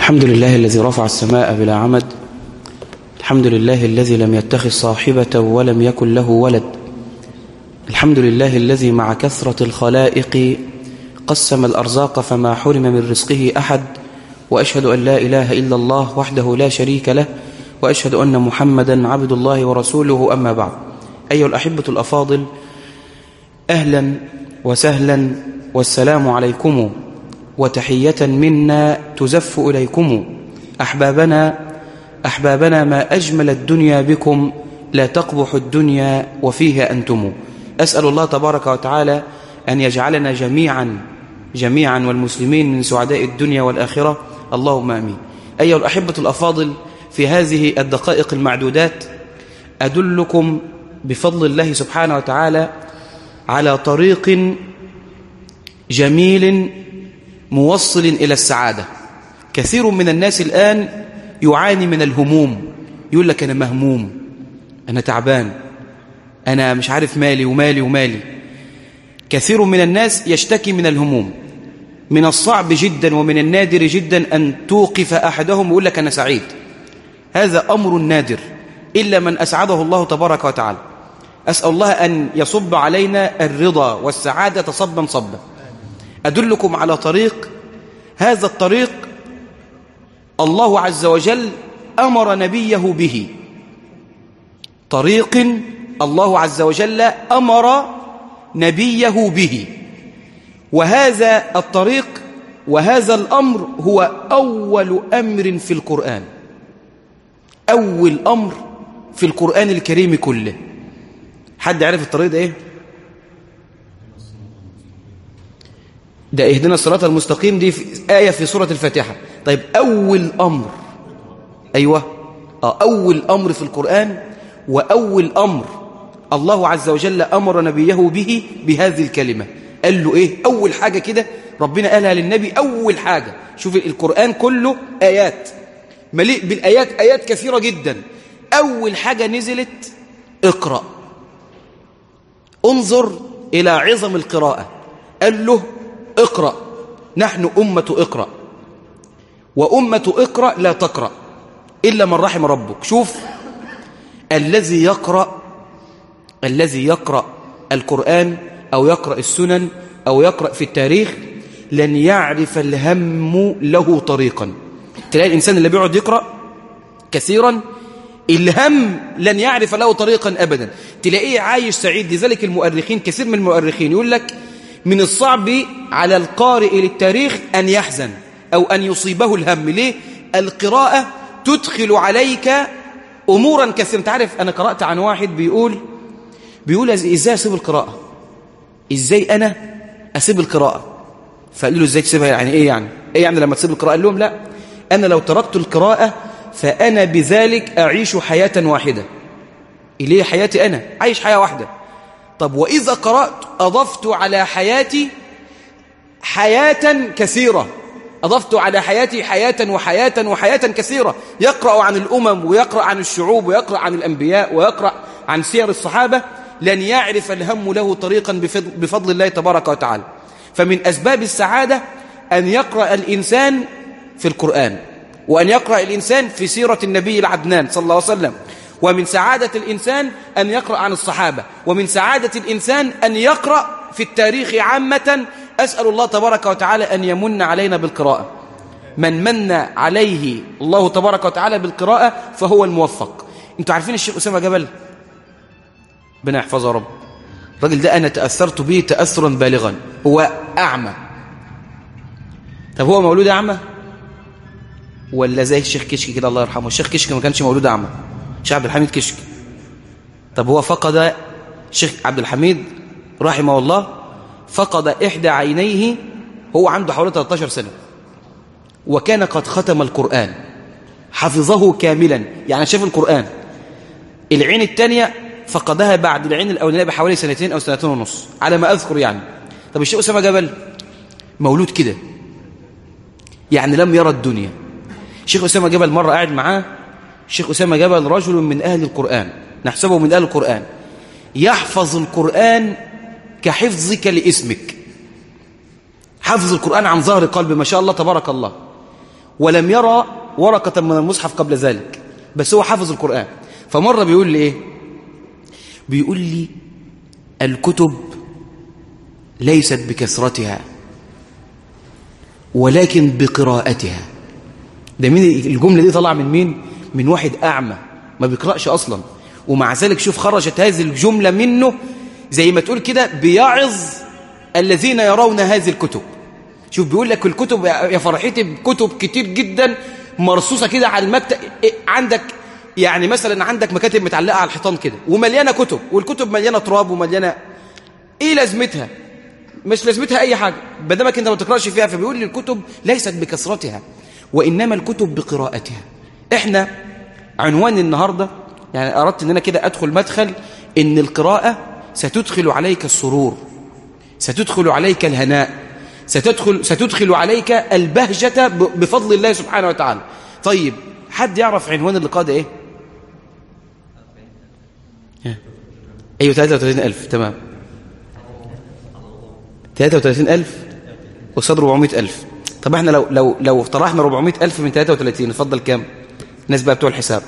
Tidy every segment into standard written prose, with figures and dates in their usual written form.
الحمد لله الذي رفع السماء بلا عمد. الحمد لله الذي لم يتخذ صاحبة ولم يكن له ولد. الحمد لله الذي مع كثرة الخلائق قسم الأرزاق فما حرم من رزقه أحد، وأشهد أن لا إله إلا الله وحده لا شريك له، وأشهد أن محمدا عبد الله ورسوله. أما بعد، أيها الأحبة الأفاضل، أهلا وسهلا والسلام عليكم، وتحية منا تزف إليكم. أحبابنا ما أجمل الدنيا بكم، لا تقبح الدنيا وفيها أنتم. أسأل الله تبارك وتعالى أن يجعلنا جميعا والمسلمين من سعداء الدنيا والآخرة، اللهم آمين. أيها الأحبة الأفاضل، في هذه الدقائق المعدودات أدلكم بفضل الله سبحانه وتعالى على طريق جميل موصل إلى السعادة. كثير من الناس الآن يعاني من الهموم، يقول لك أنا مهموم، أنا تعبان، أنا مش عارف مالي ومالي. كثير من الناس يشتكي من الهموم. من الصعب جدا ومن النادر جدا أن توقف أحدهم ويقول لك أنا سعيد. هذا أمر نادر إلا من أسعده الله تبارك وتعالى. أسأل الله أن يصب علينا الرضا والسعادة صبا صبا. أدلكم على طريق، هذا الطريق الله عز وجل أمر نبيه به، طريق الله عز وجل أمر نبيه به. وهذا الطريق وهذا الأمر هو أول أمر في القرآن، أول أمر في القرآن الكريم كله. حد عارف الطريق ده إيه؟ ده اهدنا الصراط المستقيم، دي آية في سورة الفاتحة. طيب أول أمر، أيوة أول أمر في القرآن وأول أمر الله عز وجل أمر نبيه به بهذه الكلمة. قال له إيه؟ أول حاجة كده ربنا قالها للنبي، أول حاجة. شوف القرآن كله آيات، مليء بالآيات، آيات كثيرة جدا. أول حاجة نزلت اقرأ. انظر إلى عظم القراءة. قال له اقرأ، نحن أمة اقرأ، وأمة اقرأ لا تقرأ إلا من رحم ربك. شوف، الذي يقرأ القرآن أو يقرأ السنن أو يقرأ في التاريخ لن يعرف الهم له طريقا. تلاقي الإنسان اللي بيقعد يقرأ كثيرا الهم لن يعرف له طريقا أبدا، تلاقيه عايش سعيد. لذلك المؤرخين، كثير من المؤرخين يقول لك من الصعب على القارئ للتاريخ أن يحزن أو أن يصيبه الهم. ليه؟ القراءة تدخل عليك أمورا كثيرة. انت عارف، أنا قرأت عن واحد بيقول إزاي أسيب القراءة؟ إزاي أنا أسيب القراءة؟ فقال له إزاي تسيبها؟ يعني إيه يعني لما تسيب القراءة؟ قال لهم لا، أنا لو تركت القراءة فأنا بذلك أعيش حياة واحدة. إليه حياتي، أنا عايش حياة واحدة. طب وإذا قرأت أضفت على حياتي حياة كثيرة، أضفت على حياتي حياة كثيرة. يقرأ عن الأمم ويقرأ عن الشعوب ويقرأ عن الأنبياء ويقرأ عن سير الصحابة، لن يعرف الهم له طريقا بفضل الله تبارك وتعالى. فمن أسباب السعادة أن يقرأ الإنسان في القرآن، وأن يقرأ الإنسان في سيرة النبي العدنان صلى الله عليه وسلم. ومن سعادة الإنسان أن يقرأ عن الصحابة، ومن سعادة الإنسان أن يقرأ في التاريخ عامة. أسأل الله تبارك وتعالى أن يمن علينا بالقراءة. من من عليه الله تبارك وتعالى بالقراءة فهو الموفق. أنتوا عارفين الشيخ أسامة جبل؟ ربنا يحفظه يا رب. الراجل ده أنا تأثرت به تأثرا بالغا. هو أعمى. طب هو مولود أعمى ولا زي الشيخ كشكي كده الله يرحمه؟ الشيخ كشكي ما كانش مولود أعمى، الشيخ عبد الحميد كشكي. طب هو فقد، الشيخ عبد الحميد رحمه الله فقد إحدى عينيه، هو عنده حوالي 13 سنة، وكان قد ختم القرآن، حفظه كاملا، يعني شاف القرآن. العين الثانية فقدها بعد العين الأولانية بحوالي 2 أو 2.5 سنة على ما أذكر يعني. طب الشيخ أسامة جبل مولود كده، يعني لم يرى الدنيا. الشيخ أسامة جبل مرة قاعد معاه، الشيخ أسامة جبل رجل من أهل القرآن، نحسبه من أهل القرآن، يحفظ القرآن كحفظك لاسمك، حفظ القرآن عن ظهر قلب، ما شاء الله تبارك الله. ولم يرى ورقة من المصحف قبل ذلك، بس هو حافظ القرآن. فمرة بيقول لي إيه؟ بيقول لي الكتب ليست بكثرتها ولكن بقراءتها. ده مين الجملة دي؟ طلع من مين؟ من واحد أعمى ما بيقرأش أصلا، ومع ذلك شوف خرجت هذه الجملة منه زي ما تقول كده بيعظ الذين يرون هذه الكتب. شوف بيقول لك الكتب يا فرحتي بكتب كتير جدا مرصوصة كده على المكتب عندك، يعني مثلا عندك مكاتب متعلقة على الحيطان كده ومليانة كتب، والكتب مليانة تراب ومليانة، ايه لازمتها؟ مش لازمتها اي حاجة بدمك انت ما تقرأش فيها. فبيقول لي الكتب ليست بكثرتها وإنما الكتب بقراءتها. احنا عنوان النهاردة يعني أردت ان انا كده ادخل مدخل ان القراءة ستدخل عليك السرور، ستدخل عليك الهناء، ستدخل عليك البهجة بفضل الله سبحانه وتعالى. طيب حد يعرف عنوان اللقاء ده ايه؟ ايوه 33,000. تمام 33,000 قصاد 400,000. طب احنا لو طرحنا 400,000 من 33 نفضل كام؟ الناس بقى بتوع الحساب.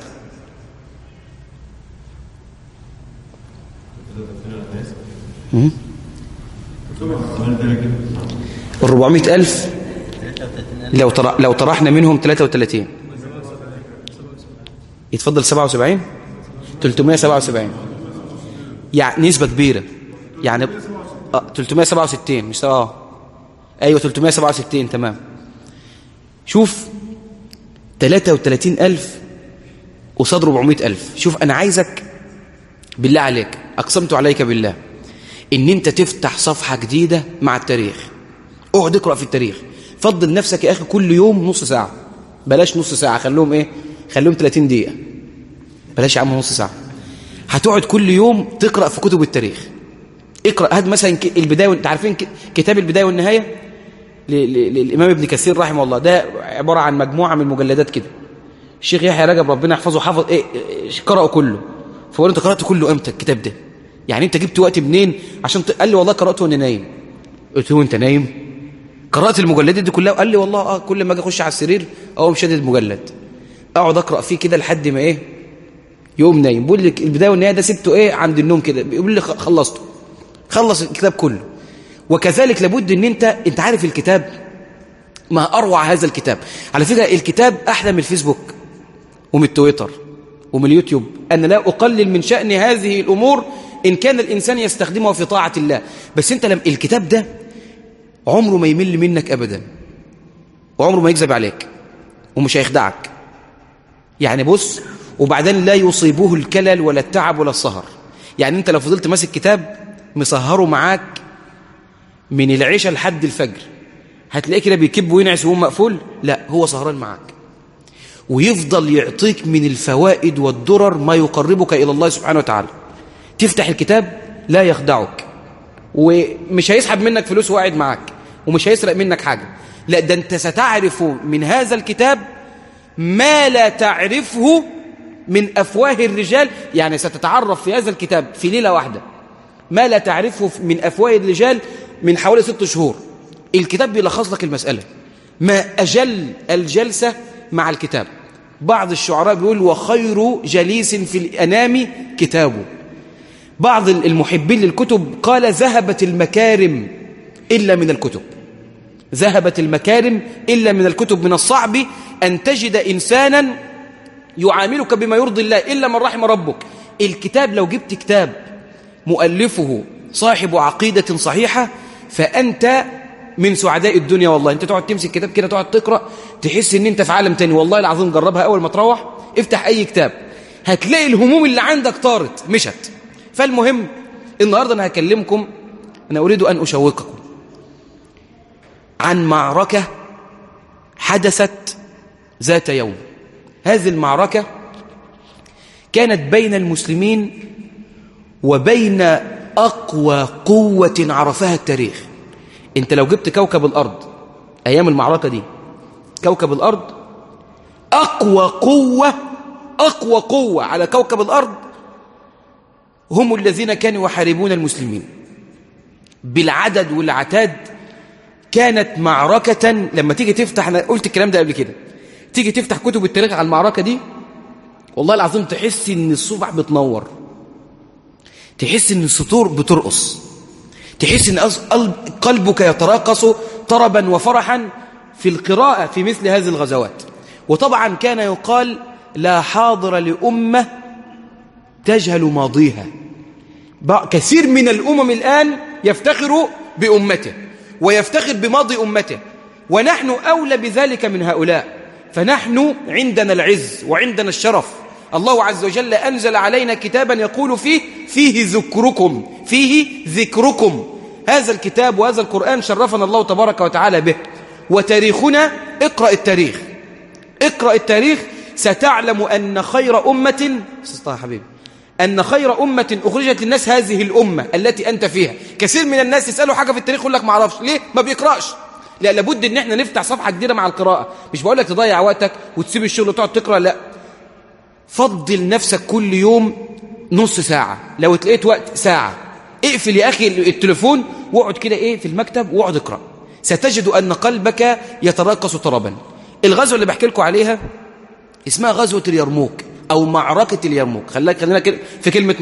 ال 400,000 لو طرحنا منهم 33 يتفضل 77 377، يعني نسبة كبيرة، يعني 367 مش ايوه 367. تمام. شوف 33,000 قصاد 400,000. شوف انا عايزك بالله عليك، اقسمت عليك بالله ان انت تفتح صفحة جديدة مع التاريخ، اقعد اقرأ في التاريخ، فضل نفسك يا اخي كل يوم نص ساعة، بلاش نص ساعة، خلوهم 30 دقيقة، بلاش يا عم نص ساعة. هتقعد كل يوم تقرأ في كتب التاريخ. اقرأ، هات مثلا البداية، انت عارفين كتاب البداية والنهاية للإمام ابن كثير رحمه الله، ده عبارة عن مجموعة من مجلدات كده. الشيخ يحيى رجب ربنا يحفظه حافظ قرأه كله. فقال انت قرأت كله امتى الكتاب ده؟ يعني انت جبت وقت منين عشان قال لي والله قرأته وانا نايم. قلت له انت نايم؟ قرأت المجلدات دي كلها؟ قال لي والله كل ما اجي اخش على السرير اقوم شادد المجلد اقعد اقرأ فيه كده لحد ما يوم نايم. بيقول لك البداية والنهاية ده سبته عند النوم كده، بيقول لي خلصته، خلص الكتاب كله. وكذلك لابد ان انت عارف الكتاب ما اروع هذا الكتاب. على فكرة الكتاب احلى من الفيسبوك ومن التويتر ومن اليوتيوب. انا لا اقلل من شأن هذه الامور ان كان الانسان يستخدمه في طاعة الله، بس انت الكتاب ده عمره ما يمل منك ابدا، وعمره ما يكذب عليك، ومش هيخدعك. يعني بص، وبعدين لا يصيبه الكلل ولا التعب ولا السهر. يعني انت لو فضلت ماسك كتاب مسهره معاك من العشاء لحد الفجر هتلاقيه كده بيكب وينعس وهو مقفول؟ لا، هو سهران معاك ويفضل يعطيك من الفوائد والدرر ما يقربك إلى الله سبحانه وتعالى. تفتح الكتاب لا يخدعك، ومش هيسحب منك فلوس وقاعد معاك، ومش هيسرق منك حاجة. لا، ده انت ستعرف من هذا الكتاب ما لا تعرفه من أفواه الرجال. يعني ستتعرف في هذا الكتاب في ليلة واحدة ما لا تعرفه من أفواه الرجال من حوالي 6 شهور. الكتاب بيلخص لك المسألة. ما أجل الجلسة مع الكتاب. بعض الشعراء بيقول وخير جليس في الأنام كتابه. بعض المحبين للكتب قال ذهبت المكارم إلا من الكتب، ذهبت المكارم إلا من الكتب. من الصعب أن تجد إنسانا يعاملك بما يرضي الله إلا من رحم ربك. الكتاب لو جبت كتاب مؤلفه صاحب عقيدة صحيحة فأنت من سعداء الدنيا. والله انت تقعد تمسك كتاب كده تقعد تقرأ تحس ان انت في عالم تاني. والله العظيم جربها اول ما تروح افتح اي كتاب هتلاقي الهموم اللي عندك طارت مشت. فالمهم النهاردة انا هكلمكم، انا اريد ان اشوقكم عن معركة حدثت ذات يوم. هذه المعركة كانت بين المسلمين وبين أقوى قوة عرفها التاريخ. انت لو جبت كوكب الأرض أيام المعركة دي، كوكب الأرض أقوى قوة على كوكب الأرض هم الذين كانوا يحاربون المسلمين بالعدد والعتاد. كانت معركة لما تيجي تفتح، أنا قلت الكلام ده قبل كده، تيجي تفتح كتب التاريخ على المعركة دي، والله العظيم تحس ان الصبح بتنور، تحس ان السطور بترقص، تحس ان قلبك يتراقص طربا وفرحا في القراءة في مثل هذه الغزوات. وطبعا كان يقال لا حاضر لأمة تجهل ماضيها. كثير من الأمم الآن يفتخر بأمته ويفتخر بماضي أمته، ونحن أولى بذلك من هؤلاء. فنحن عندنا العز وعندنا الشرف. الله عز وجل أنزل علينا كتابا يقول فيه ذكركم، فيه ذكركم. هذا الكتاب وهذا القرآن شرفنا الله تبارك وتعالى به. وتاريخنا، اقرأ التاريخ، اقرأ التاريخ ستعلم أن خير أمة أن خير أمة أخرجت للناس هذه الأمة التي أنت فيها. كثير من الناس يسألوا حاجة في التاريخ يقول لك ما اعرفش ليه ما بيقرأش. لا، لابد ان احنا نفتح صفحة جديدة مع القراءة. مش بقول لك تضيع وقتك وتسيب الشغل وتقعد تقرأ، لا، فضل نفسك كل يوم نص ساعة، لو تلاقيت وقت ساعة. اقفل يا أخي التليفون واقعد كده في المكتب واقعد اقرأ، ستجد أن قلبك يتراقص طربا. الغزوة اللي بحكي لكم عليها اسمها غزوة اليرموك أو معركة اليرموك. خلينا في كلمة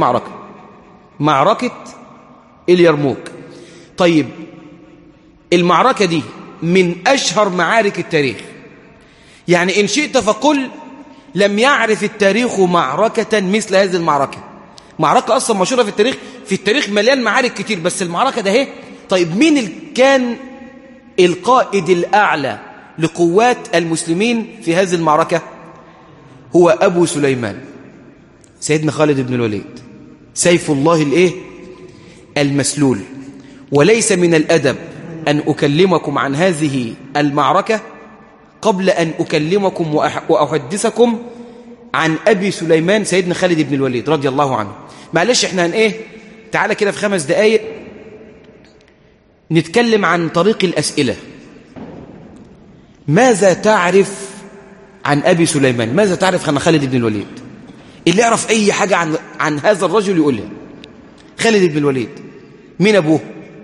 معركة اليرموك. طيب، المعركة دي من أشهر معارك التاريخ. يعني إن شئت فقل لم يعرف التاريخ معركة مثل هذه المعركة. معركة أصلا مشهورة في التاريخ مليان معارك كتير، بس المعركة ده طيب، مين كان القائد الأعلى لقوات المسلمين في هذه المعركة؟ هو أبو سليمان، سيدنا خالد بن الوليد، سيف الله المسلول. وليس من الأدب أن أكلمكم عن هذه المعركة قبل أن أكلمكم وأحدثكم عن أبي سليمان سيدنا خالد بن الوليد رضي الله عنه. معلش احنا تعالى كده في 5 دقايق نتكلم عن طريق الأسئلة. ماذا تعرف عن أبي سليمان؟ ماذا تعرف عن خالد بن الوليد؟ اللي يعرف أي حاجة عن هذا الرجل يقولها. خالد بن الوليد مين أبوه؟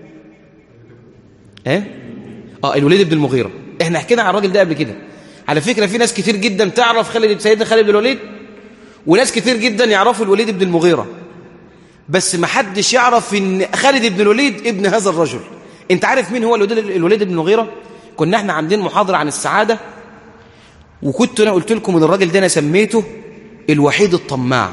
الوليد بن المغيرة. احنا حكينا عن الراجل ده قبل كده. على فكرة في ناس كتير جدا تعرف سيدنا خالد بن الوليد، وناس كتير جدا يعرفوا الوليد بن المغيرة، بس ما حدش يعرف ان خالد بن الوليد ابن هذا الرجل. انت عارف مين هو الوليد بن المغيرة؟ كنا احنا عاملين محاضرة عن السعادة، وكنت انا قلت لكم ان الراجل ده انا سميته الوحيد الطماع.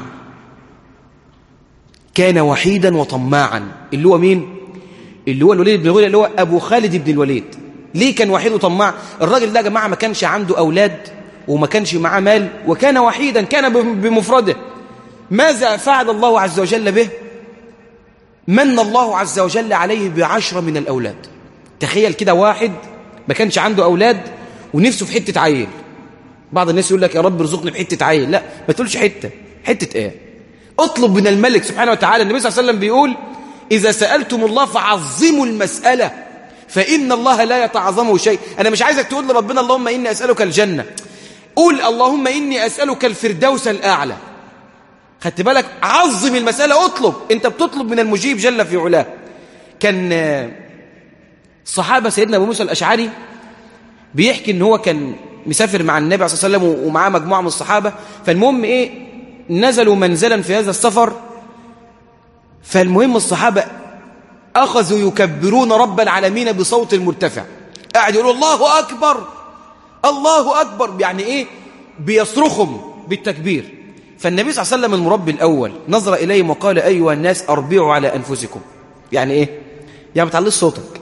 كان وحيدا وطماعا. اللي هو مين؟ اللي هو الوليد بن المغيرة، اللي هو ابو خالد بن الوليد. ليه كان وحيد وطماع؟ الراجل ده يا جماعه ما كانش عنده اولاد وما كانش معاه مال، وكان وحيدا، كان بمفرده. ماذا فعل الله عز وجل به؟ من الله عز وجل عليه ب10 من الأولاد. تخيل كده واحد ما كانش عنده أولاد ونفسه في حتة عيل. بعض الناس يقول لك يا رب ارزقني بحتة عيل. لا، ما تقولش حتة ايه؟ اطلب من الملك سبحانه وتعالى. النبي صلى الله عليه وسلم بيقول إذا سألتم الله فعظموا المسألة فإن الله لا يتعظمه شيء. أنا مش عايزك تقول لربنا اللهم إني أسألك الجنة، قول اللهم إني أسألك الفردوس الأعلى. خدت بالك؟ عظم المسألة، اطلب. انت بتطلب من المجيب جل في علاه. كان الصحابة سيدنا أبو موسى الأشعري بيحكي ان هو كان مسافر مع النبي صلى الله عليه وسلم ومعاه مجموعة من الصحابة. فالمهم نزلوا منزلا في هذا السفر. فالمهم الصحابة أخذوا يكبرون رب العالمين بصوت مرتفع، قاعد يقولوا الله أكبر الله أكبر، يعني بيصرخهم بالتكبير. فالنبي صلى الله عليه وسلم المربي الأول نظر إليهم وقال أيها الناس أربعوا على أنفسكم. يعني يعني ما تعليش صوتك،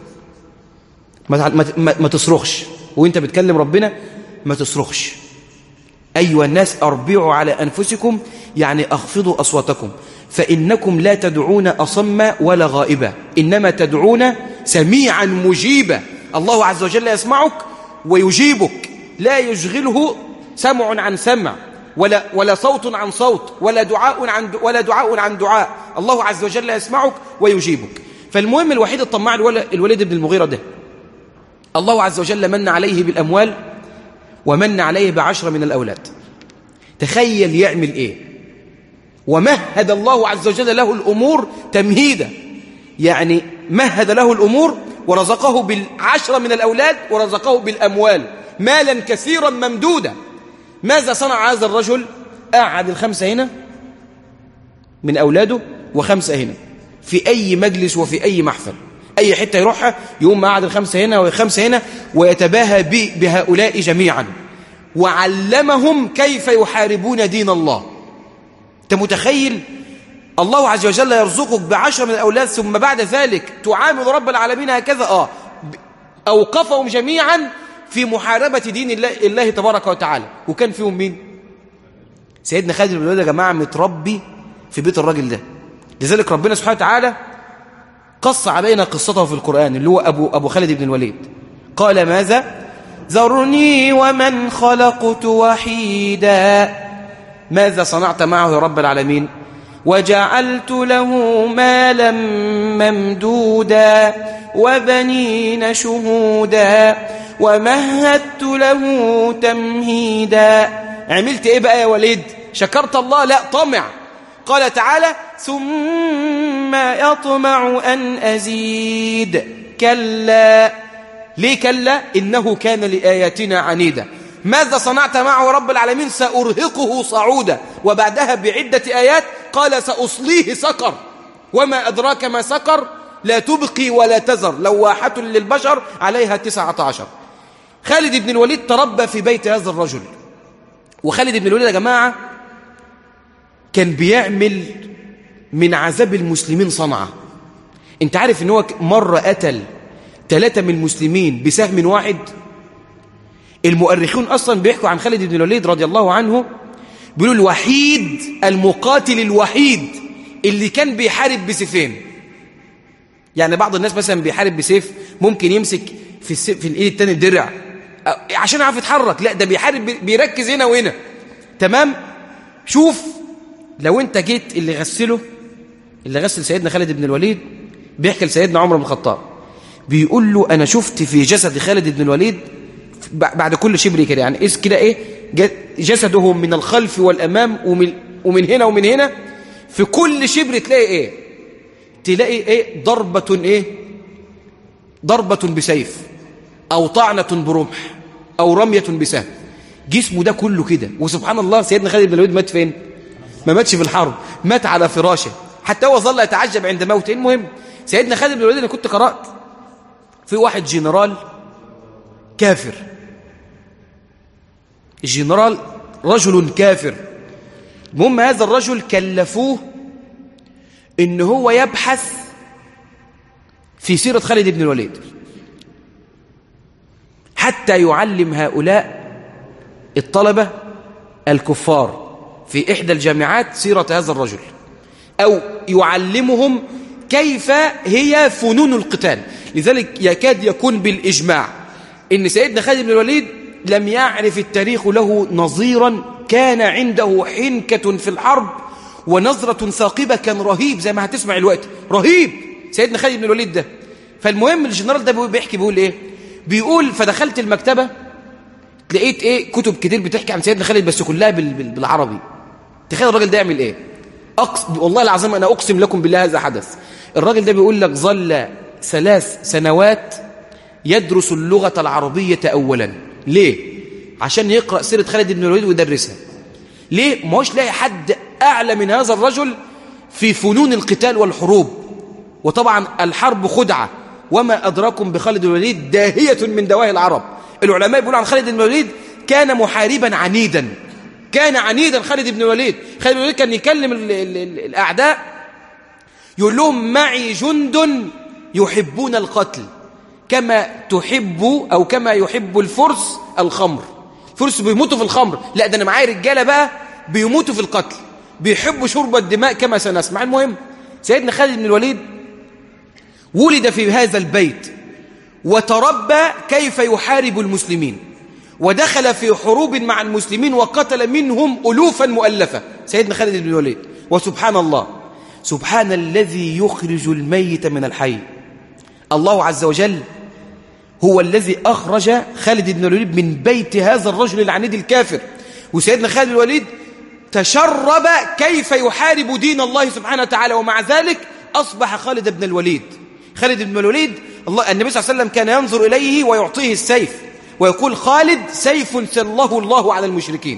ما تصرخش وانت بتكلم ربنا، ما تصرخش. أيها الناس أربعوا على أنفسكم، يعني أخفضوا أصواتكم، فإنكم لا تدعون أصم ولا غائبا، إنما تدعون سميعا مجيبا. الله عز وجل يسمعك ويجيبك، لا يشغله سمع عن سمع ولا صوت عن صوت ولا دعاء عن دعاء. الله عز وجل يسمعك ويجيبك. فالمهم الوحيد الطماع الوليد بن المغيرة ده، الله عز وجل من عليه بالأموال ومن عليه ب10 من الأولاد. تخيل يعمل ومهد الله عز وجل له الأمور تمهيدا. يعني مهد له الأمور ورزقه ب10 من الأولاد ورزقه بالأموال، مالا كثيرا ممدودا. ماذا صنع هذا الرجل؟ قعد 5 هنا من أولاده و5 هنا في أي مجلس وفي أي محفل، أي حتة يروحها يقوم قعد 5 هنا و5 هنا، ويتباهى بهؤلاء جميعا، وعلمهم كيف يحاربون دين الله. أنت متخيل؟ الله عز وجل يرزقك ب10 من الأولاد، ثم بعد ذلك تعامل رب العالمين هكذا. أوقفهم جميعا في محاربة دين الله تبارك وتعالى. وكان فيهم مين؟ سيدنا خالد بن الوليد يا جماعة متربي في بيت الراجل ده. لذلك ربنا سبحانه وتعالى قص علينا قصته في القرآن، اللي هو أبو خالد بن الوليد. قال ماذا؟ ذرني ومن خلقت وحيدا. ماذا صنعت معه يا رب العالمين؟ وجعلت له مالا ممدودا وبنين شهودا ومهدت له تمهيدا. عملت ايه بقى يا وليد؟ شكرت الله؟ لا، طمع. قال تعالى ثم يطمع أن أزيد. كلا. ليه كلا؟ إنه كان لآياتنا عنيدا. ماذا صنعت معه رب العالمين؟ سأرهقه صعودا. وبعدها بعدة آيات قال سأصليه سقر. وما أدراك ما سقر؟ لا تبقي ولا تذر، لواحة للبشر عليها 19. خالد بن الوليد تربى في بيت هذا الرجل. وخالد بن الوليد يا جماعة كان بيعمل من عذاب المسلمين صنعة. انت عارف ان هو مرة قتل 3 من المسلمين بسهم واحد؟ المؤرخون أصلا بيحكوا عن خالد بن الوليد رضي الله عنه، بيقولوا الوحيد، المقاتل الوحيد اللي كان بيحارب بسيفين. يعني بعض الناس مثلا بيحارب بسيف ممكن يمسك في الايد التاني الدرع عشان يعرف يتحرك، لا ده بيحارب بيركز هنا وهنا. تمام؟ شوف لو انت جيت اللي غسل سيدنا خالد بن الوليد بيحكي لسيدنا عمر بن الخطاب، بيقول له انا شفت في جسد خالد بن الوليد بعد كل شبر كده، يعني إيه كده؟ ايه جسده من الخلف والامام ومن هنا ومن هنا، في كل شبر تلاقي ايه ضربة بسيف او طعنة برمح او رمية بسهم. جسمه ده كله كده. وسبحان الله سيدنا خالد بن الوليد مات فين؟ ما ماتش في الحرب، مات على فراشه، حتى هو ظل يتعجب عند موته. المهم سيدنا خالد بن الوليد انا كنت قرأت في واحد جنرال كافر، الجنرال رجل كافر. المهم هذا الرجل كلفوه ان هو يبحث في سيرة خالد بن الوليد حتى يعلم هؤلاء الطلبة الكفار في إحدى الجامعات سيرة هذا الرجل، أو يعلمهم كيف هي فنون القتال. لذلك يكاد يكون بالإجماع إن سيدنا خالد بن الوليد لم يعرف التاريخ له نظيرا كان عنده حنكة في الحرب ونظرة ثاقبة، كان رهيب زي ما هتسمع الوقت، رهيب سيدنا خالد بن الوليد ده. فالمهم الجنرال ده بيحكي بيقول ايه؟ بيقول فدخلت المكتبة لقيت ايه كتب كتير بتحكي عن سيدنا خالد بس كلها بالعربي. تخيل الراجل ده يعمل ايه؟ والله العظيم انا اقسم لكم بالله هذا حدث. الراجل ده بيقول لك ظل 3 سنوات يدرس اللغة العربية اولا. ليه؟ عشان يقرأ سيرة خالد بن الوليد ويدرسها. ليه؟ ما هوش لاقي حد اعلى من هذا الرجل في فنون القتال والحروب. وطبعا الحرب خدعة، وما أدراكم بخالد بن الوليد داهية من دواهي العرب. العلماء يقولون عن خالد بن الوليد كان محاربا عنيدا، كان عنيدا خالد بن الوليد. خالد بن الوليد كان يكلم الأعداء يقول لهم معي جند يحبون القتل كما تحب أو كما يحب الفرس الخمر. الفرس بيموتوا في الخمر، لا ده أنا معايا رجالة بقى بيموتوا في القتل، بيحبوا شرب الدماء كما سنسمع. المهم سيدنا خالد بن الوليد ولد في هذا البيت وتربى كيف يحارب المسلمين، ودخل في حروب مع المسلمين وقتل منهم ألوفا مؤلفة سيدنا خالد بن الوليد. وسبحان الله، سبحان الذي يخرج الميت من الحي. الله عز وجل هو الذي أخرج خالد بن الوليد من بيت هذا الرجل العنيد الكافر. وسيدنا خالد بن الوليد تشرب كيف يحارب دين الله سبحانه وتعالى، ومع ذلك أصبح خالد بن الوليد. خالد بن الوليد النبي صلى الله عليه وسلم كان ينظر إليه ويعطيه السيف ويقول خالد سيف سله الله على المشركين.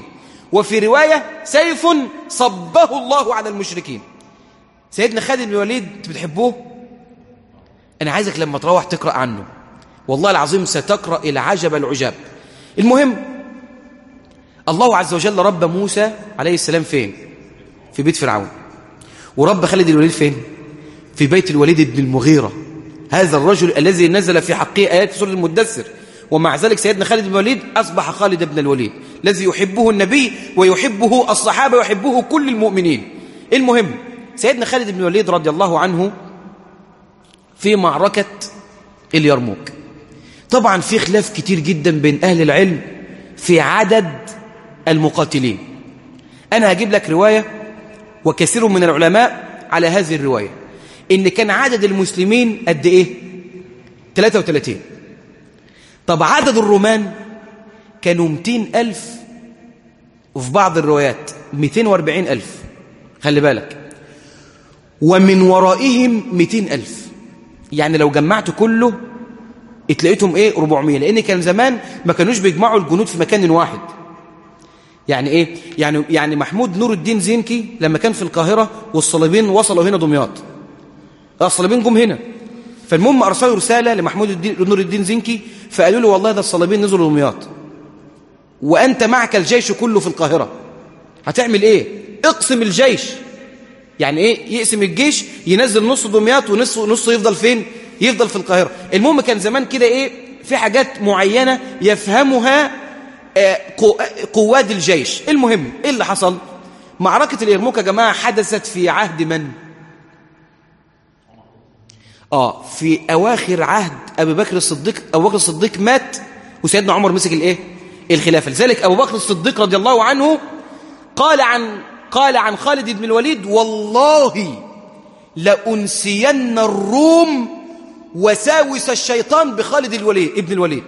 وفي رواية سيف صبه الله على المشركين. سيدنا خالد بن الوليد انت بتحبوه؟ أنا عايزك لما تروح تقرأ عنه، والله العظيم ستقرأ العجب العجاب. المهم الله عز وجل رب موسى عليه السلام فين؟ في بيت فرعون. ورب خالد الوليد فين؟ في بيت الوليد بن المغيرة، هذا الرجل الذي نزل في حقه آيات سورة المدثر. ومع ذلك سيدنا خالد بن الوليد أصبح خالد بن الوليد الذي يحبه النبي ويحبه الصحابة ويحبه كل المؤمنين. المهم سيدنا خالد بن الوليد رضي الله عنه في معركة اليرموك، طبعا في خلاف كتير جدا بين أهل العلم في عدد المقاتلين. أنا هجيب لك رواية وكثير من العلماء على هذه الرواية إن كان عدد المسلمين قد إيه؟ 33. طب عدد الرومان كانوا 200,000 وفي بعض الروايات 240,000، خلي بالك، ومن ورائهم 200,000. يعني لو جمعت كله اتلاقيتهم ايه 400، لان كان زمان ما كانوش بيجمعوا الجنود في مكان واحد. يعني ايه؟ يعني محمود نور الدين زنكي لما كان في القاهرة والصليبين وصلوا هنا دمياط، الصليبين جم هنا، فالمهم ارسلوا رسالة لمحمود نور الدين زنكي فقالوا له والله ده الصليبين نزلوا دمياط وانت معك الجيش كله في القاهرة، هتعمل ايه؟ اقسم الجيش. يعني ايه يقسم الجيش؟ ينزل نص دمياط ونص يفضل فين؟ يفضل في القاهرة. المهم كان زمان كده ايه، في حاجات معينة يفهمها قواد الجيش. المهم ايه اللي حصل؟ معركة اليرموك يا جماعة حدثت في عهد من؟ في اواخر عهد ابي بكر الصديق. ابو بكر الصديق مات وسيدنا عمر مسك الايه؟ الخلافة. لذلك ابو بكر الصديق رضي الله عنه قال عن خالد بن الوليد والله لأنسين الروم وساوس الشيطان بخالد ابن الوليد.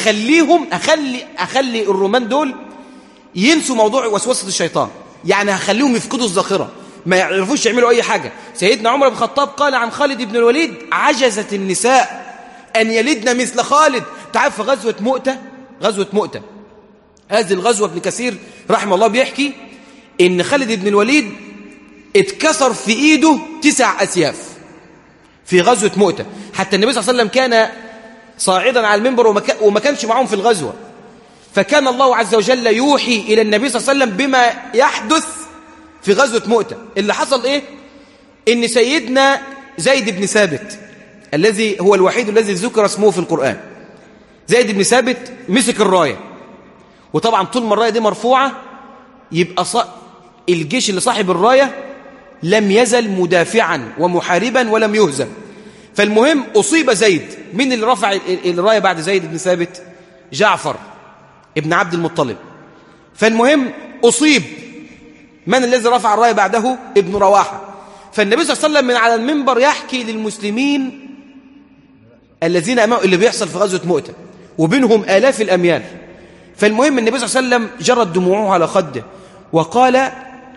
هخلي الرومان دول ينسوا موضوع وسوسة الشيطان، يعني هخليهم يفقدوا الذاكرة، ما يعرفوش يعملوا أي حاجة. سيدنا عمر بن الخطاب قال عن خالد بن الوليد عجزت النساء أن يلدن مثل خالد. تعرف في غزوة مؤتة هذه الغزوة ابن كثير رحمه الله بيحكي إن خالد بن الوليد اتكسر في إيده 9 أسياف في غزوة مؤتة. حتى النبي صلى الله عليه وسلم كان صاعدا على المنبر وما كانش معهم في الغزوة، فكان الله عز وجل يوحي إلى النبي صلى الله عليه وسلم بما يحدث في غزوة مؤتة. اللي حصل إيه؟ إن سيدنا زيد بن ثابت الذي هو الوحيد الذي ذكر اسمه في القرآن، زيد بن ثابت مسك الراية، وطبعا طول ما الراية دي مرفوعة يبقى الجيش اللي صاحب الراية لم يزل مدافعا ومحاربا ولم يهزم. فالمهم أصيب زيد. من اللي رفع الراية بعد زيد بن ثابت؟ جعفر ابن عبد المطلب. فالمهم أصيب. من الذي رفع الراية بعده؟ ابن رواحة. فالنبي صلى الله عليه وسلم من على المنبر يحكي للمسلمين الذين أمامه اللي بيحصل في غزوة مؤتة وبينهم آلاف الأميال. فالمهم النبي صلى الله عليه وسلم جرت دموعه على خده وقال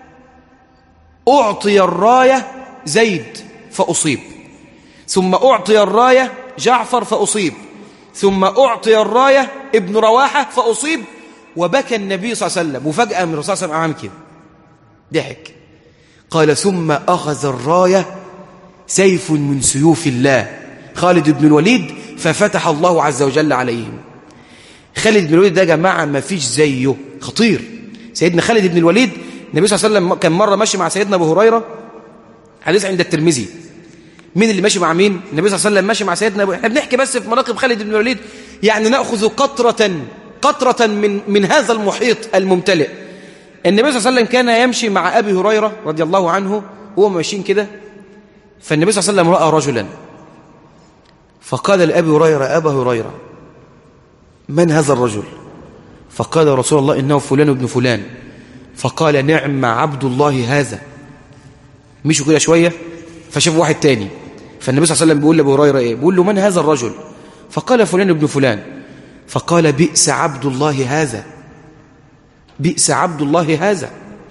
أعطي الراية زيد فأصيب، ثم أعطي الراية جعفر فأصيب، ثم أعطي الراية ابن رواحة فأصيب. وبكى النبي صلى الله عليه وسلم. وفجأة من الرسول صلى الله عليه وسلم عمل كده، ضحك، قال ثم أخذ الراية سيف من سيوف الله خالد بن الوليد ففتح الله عز وجل عليهم. خالد بن الوليد ده يا جماعة ما فيش زيه، خطير. سيدنا خالد بن الوليد النبي صلى الله عليه وسلم كان مرة ماشي مع سيدنا أبو هريرة، حديث عند الترمذي. مين اللي ماشي مع مين؟ النبي صلى الله عليه وسلم ماشي مع سيدنا أبو. احنا بنحكي بس في مناقب خالد بن الوليد، يعني نأخذ قطرة من هذا المحيط الممتلئ. النبي صلى الله عليه وسلم كان يمشي مع أبي هريرة رضي الله عنه وهو ماشيين كده، فالنبي صلى الله عليه وسلم رأى رجلا فقال لأبي هريرة أبا هريرة من هذا الرجل؟ فقال يا رسول الله إنه فلان ابن فلان. فقال نعم عبد الله هذا. مشوا كده شوية فشافوا واحد تاني، فالنبي صلى الله عليه وسلم بيقول لأبو هريرة إيه؟ بيقول له من هذا الرجل؟ فقال فلان ابن فلان. فقال بئس عبد الله هذا، بئس عبد الله هذا.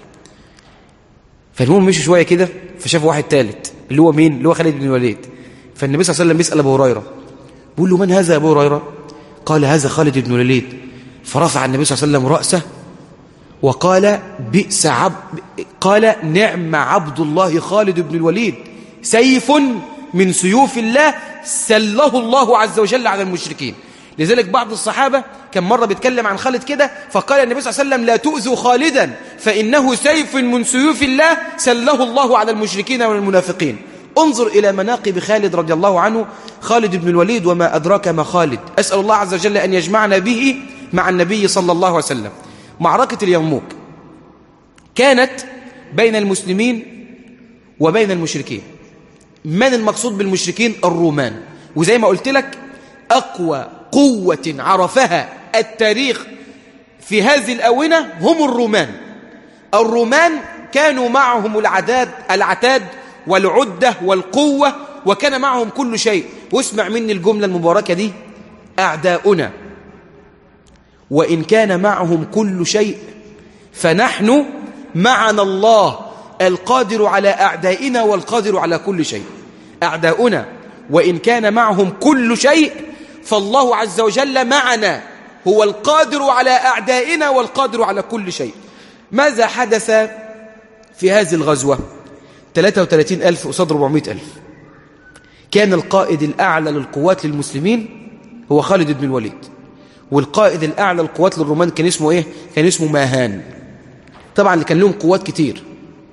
فالمهم مشوا شوية كده فشافوا واحد ثالث اللي هو مين؟ اللي هو خالد بن الوليد. فالنبي صلى الله عليه وسلم بيسأل أبو هريرة بيقول له من هذا أبو هريرة؟ قال هذا خالد بن الوليد. فرفع النبي صلى الله عليه وسلم رأسه وقال قال نعم عبد الله خالد بن الوليد، سيف من سيوف الله سله الله عز وجل على المشركين. لذلك بعض الصحابة كان مرة بيتكلم عن خالد كده، فقال النبي صلى الله عليه وسلم لا تؤذوا خالدا فإنه سيف من سيوف الله سله الله على المشركين والمنافقين. انظر إلى مناقب خالد رضي الله عنه، خالد بن الوليد وما أدراك ما خالد. أسأل الله عز وجل أن يجمعنا به مع النبي صلى الله عليه وسلم. معركة اليرموك كانت بين المسلمين وبين المشركين. من المقصود بالمشركين؟ الرومان. وزي ما قلت لك أقوى قوة عرفها التاريخ في هذه الآونة هم الرومان. الرومان كانوا معهم العتاد والعدة والقوة، وكان معهم كل شيء. واسمع مني الجملة المباركة دي: أعداؤنا وإن كان معهم كل شيء فنحن معنا الله القادر على أعدائنا والقادر على كل شيء. أعداؤنا وإن كان معهم كل شيء فالله عز وجل معنا، هو القادر على أعدائنا والقادر على كل شيء. ماذا حدث في هذه الغزوة؟ 33,000 قصاد 400,000. كان القائد الأعلى للقوات للمسلمين هو خالد بن الوليد، والقائد الأعلى للقوات للرومان كان اسمه إيه؟ كان اسمه ماهان. طبعا اللي كان لهم قوات كتير.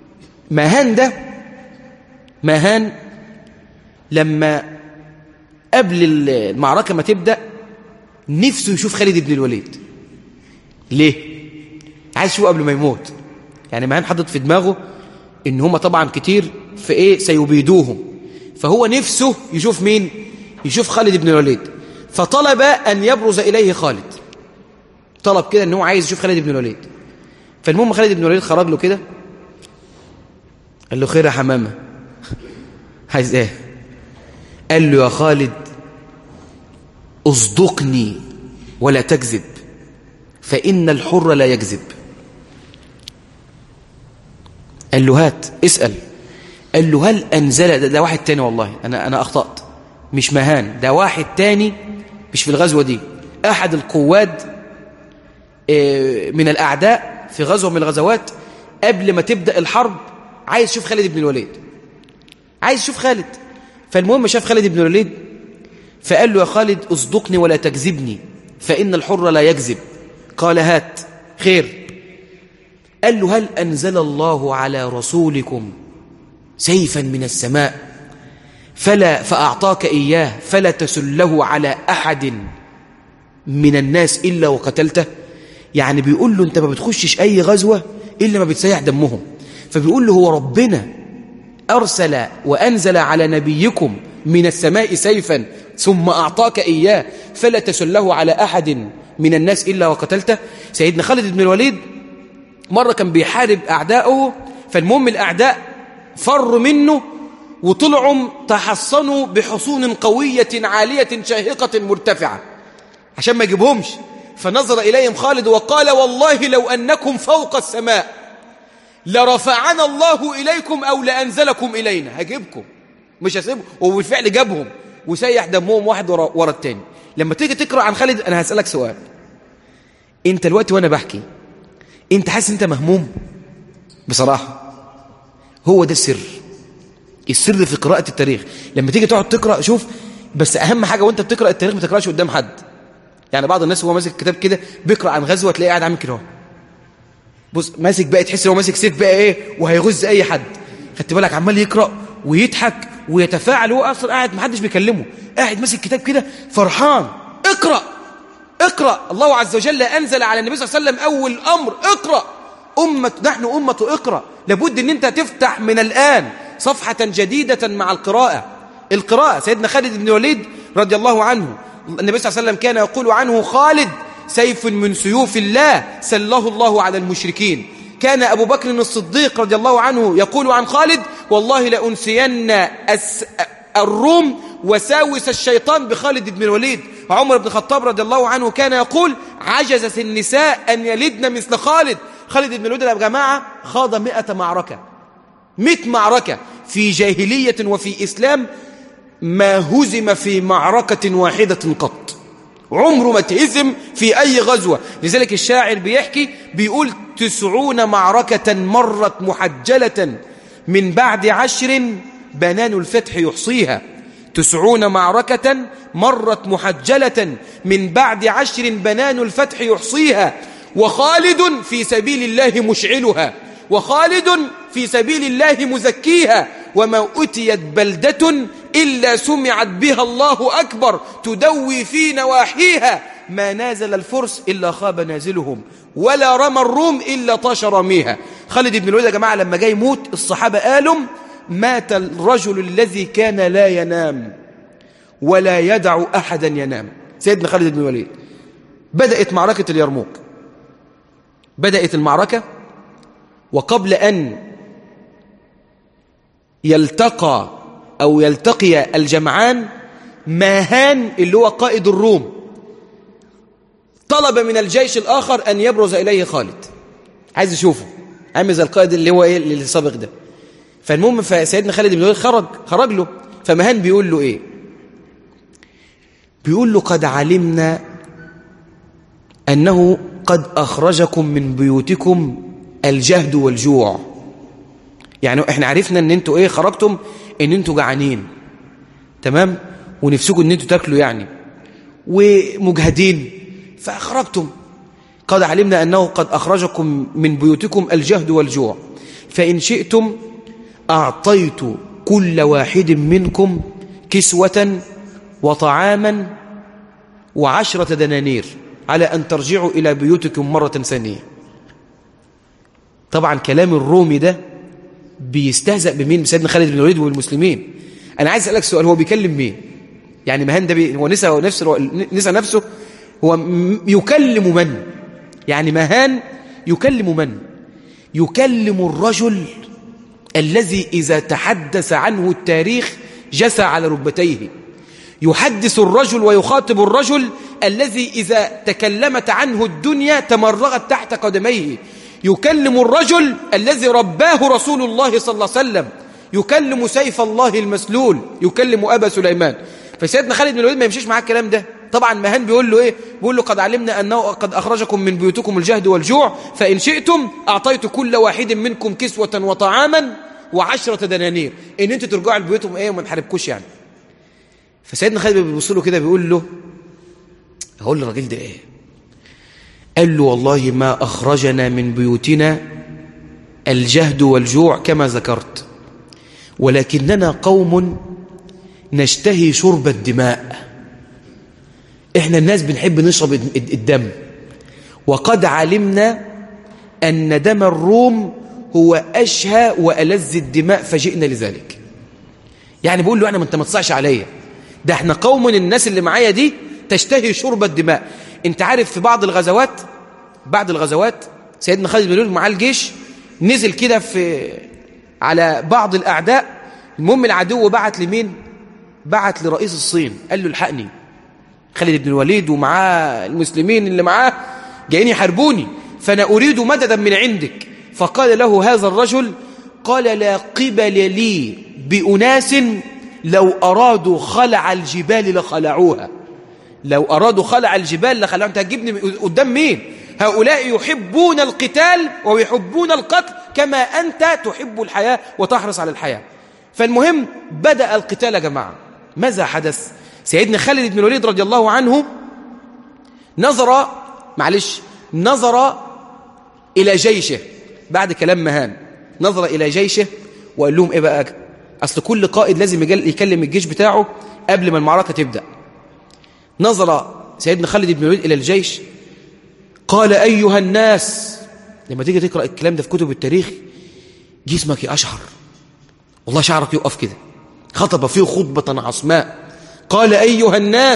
ماهان لما قبل المعركة ما تبدأ نفسه يشوف خالد بن الوليد. ليه؟ عايز يشوفه قبل ما يموت. يعني ماهان حضرت في دماغه إن هم طبعا كتير في إيه سيبيدوهم، فهو نفسه يشوف مين؟ يشوف خالد بن الوليد. فطلب أن يبرز إليه خالد، طلب كده أنه عايز يشوف خالد بن الوليد. فالمهم خالد بن الوليد خرج له كده، قال له خير يا حمامة، عايز ايه؟ قال له يا خالد اصدقني ولا تكذب فإن الحر لا يكذب. قال له هات اسأل. قال له هل أنزل، ده واحد تاني والله، أنا أخطأت، مش مهان، ده واحد تاني مش في الغزوة دي، أحد القواد من الأعداء في غزوة من الغزوات قبل ما تبدأ الحرب عايز يشوف خالد بن الوليد، عايز يشوف خالد. فالمهم شاف خالد بن الوليد فقال له يا خالد اصدقني ولا تكذبني فإن الحر لا يكذب. قال هات خير. قال له هل أنزل الله على رسولكم سيفا من السماء فأعطاك إياه فلا تسله على أحد من الناس إلا وقتلته؟ يعني بيقول له أنت ما بتخشش أي غزوة إلا ما بتسيح دمهم. فبيقول له هو ربنا أرسل وأنزل على نبيكم من السماء سيفا ثم أعطاك إياه فلا تسله على أحد من الناس إلا وقتلته؟ سيدنا خالد بن الوليد مرة كان بيحارب أعداؤه، فالمهم الأعداء فروا منه وطلعوا تحصنوا بحصون قوية عالية شاهقة مرتفعة عشان ما يجيبهمش. فنظر إليهم خالد وقال والله لو أنكم فوق السماء لرفعنا الله إليكم أو لأنزلكم إلينا، هجيبكم مش هسيبهم. وبالفعل جابهم وسيح دمهم واحد ورا التاني. لما تيجي تقرأ عن خالد أنا هسألك سؤال، أنت الوقت وأنا بحكي أنت حاسس أنت مهموم؟ بصراحة هو ده السر في قراءة التاريخ. لما تيجي تقعد تقرأ شوف، بس أهم حاجة وأنت بتقرأ التاريخ ما تقرأش قدام حد. يعني بعض الناس هو ماسك كتاب كده بيقرأ عن غزوة تلاقيه قاعد عامل كده، بص ماسك بقى، تحس ان هو ماسك سيف بقى ايه وهيغز اي حد. خدت بالك؟ عمال يقرأ ويضحك ويتفاعل، هو اصلا قاعد محدش بيكلمه، قاعد ماسك كتاب كده فرحان. اقرأ الله عز وجل أنزل على النبي صلى الله عليه وسلم أول أمر اقرأ. نحن أمة اقرأ. لابد ان انت تفتح من الآن صفحة جديدة مع القراءة. سيدنا خالد بن الوليد رضي الله عنه النبي صلى الله عليه وسلم كان يقول عنه خالد سيف من سيوف الله سله الله على المشركين. كان أبو بكر الصديق رضي الله عنه يقول عن خالد والله لأنسين الروم وساوس الشيطان بخالد بن الوليد. عمر بن الخطاب رضي الله عنه كان يقول عجزت النساء أن يلدن مثل خالد. خالد بن الوليد يا جماعة خاض 100 معركة في جاهلية وفي إسلام، ما هزم في معركة واحدة قط. عمره ما تهزم في أي غزوة. لذلك الشاعر بيحكي بيقول 90 معركة مرت محجلة من بعد 10 بنان الفتح يحصيها. 90 معركة مرت محجلة من بعد 10 بنان الفتح يحصيها. وخالد في سبيل الله مشعلها، وخالد في سبيل الله مزكيها. وما أتيت بلدة إلا سمعت بها الله أكبر تدوي في نواحيها. ما نازل الفرس إلا خاب نازلهم، ولا رمى الروم إلا طاش رميها. خالد بن الوليد يا جماعة لما جاي يموت الصحابة قالوا مات الرجل الذي كان لا ينام ولا يدع أحدا ينام. سيدنا خالد بن الوليد. بدأت معركة اليرموك، بدأت المعركة، وقبل أن يلتقي الجمعان ماهان اللي هو قائد الروم طلب من الجيش الآخر أن يبرز إليه خالد، عايز يشوفه، عامل زي القائد اللي هو اللي سابق ده. فالمهم فسيدنا خالد بن الوليد خرج له. فماهان بيقول له إيه؟ بيقول له قد علمنا أنه قد أخرجكم من بيوتكم الجهد والجوع. يعني احنا عرفنا ان انتوا خرجتم ان انتوا جعانين، تمام، ونفسكم ان انتوا تاكلوا يعني، ومجهدين فأخرجتم. قد علمنا أنه قد أخرجكم من بيوتكم الجهد والجوع، فإن شئتم أعطيت كل واحد منكم كسوة وطعاما و10 دنانير على أن ترجعوا إلى بيوتكم مرة ثانية. طبعا كلام الرومي ده بيستهزأ بمين؟ بسيدنا خالد بن الوليد والمسلمين. أنا عايز أسألك سؤال، هو بيكلم مين؟ يعني ماهان ده هو نسى نفسه، هو يكلم من؟ يعني ماهان يكلم من؟ يكلم الرجل الذي إذا تحدث عنه التاريخ جثى على ركبتيه. يحدث الرجل ويخاطب الرجل الذي إذا تكلمت عنه الدنيا تمرغت تحت قدميه. يكلم الرجل الذي رباه رسول الله صلى الله عليه وسلم. يكلم سيف الله المسلول، يكلم أبا سليمان. فسيدنا خالد بن الوليد ما يمشيش معاه الكلام ده. طبعا ماهان بيقول له بيقول له قد علمنا أنه قد أخرجكم من بيوتكم الجهد والجوع، فإن شئتم أعطيت كل واحد منكم كسوة وطعاما و10 دنانير، إن أنتوا ترجعوا لبيوتهم وما تحاربكوش يعني. فسيدنا خالد بيبص له كده بيقول له، هقول للراجل ده قال له والله ما أخرجنا من بيوتنا الجهد والجوع كما ذكرت، ولكننا قوم نشتهي شرب الدماء. إحنا الناس بنحب نشرب الدم، وقد علمنا أن دم الروم هو أشهى وألذ الدماء فجئنا لذلك. يعني بقول له أنا ما أنت ما تصعش عليا، ده احنا قوم الناس اللي معايا دي تشتهي شرب الدماء. انت عارف في بعض الغزوات سيدنا خالد بن الوليد معاه الجيش نزل كده على بعض الأعداء. المهم العدو بعت لمين؟ بعت لرئيس الصين، قال له الحقني، خالد بن الوليد ومعاه المسلمين اللي معاه جايين يحاربوني، فأنا أريد مددا من عندك. فقال له هذا الرجل، قال لا قبل لي بأناس لو أرادوا خلع الجبال لخلعوها. لو أرادوا خلع الجبال لخلعوها. أنت هتجيبني قدام مين؟ هؤلاء يحبون القتال ويحبون القتل كما أنت تحب الحياة وتحرص على الحياة. فالمهم بدأ القتال يا جماعة. ماذا حدث؟ سيدنا خالد بن الوليد رضي الله عنه نظر إلى جيشه بعد كلام ماهان، نظر إلى جيشه وقال لهم بقى؟ أصل كل قائد لازم يكلم الجيش بتاعه قبل ما المعركة تبدأ. نظر سيدنا خالد بن الوليد إلى الجيش، قال أيها الناس. لما تيجي تقرأ الكلام ده في كتب التاريخ جسمك يقشعر، والله شعرك يقف كده. خطب فيه خطبة عصماء، قال أيها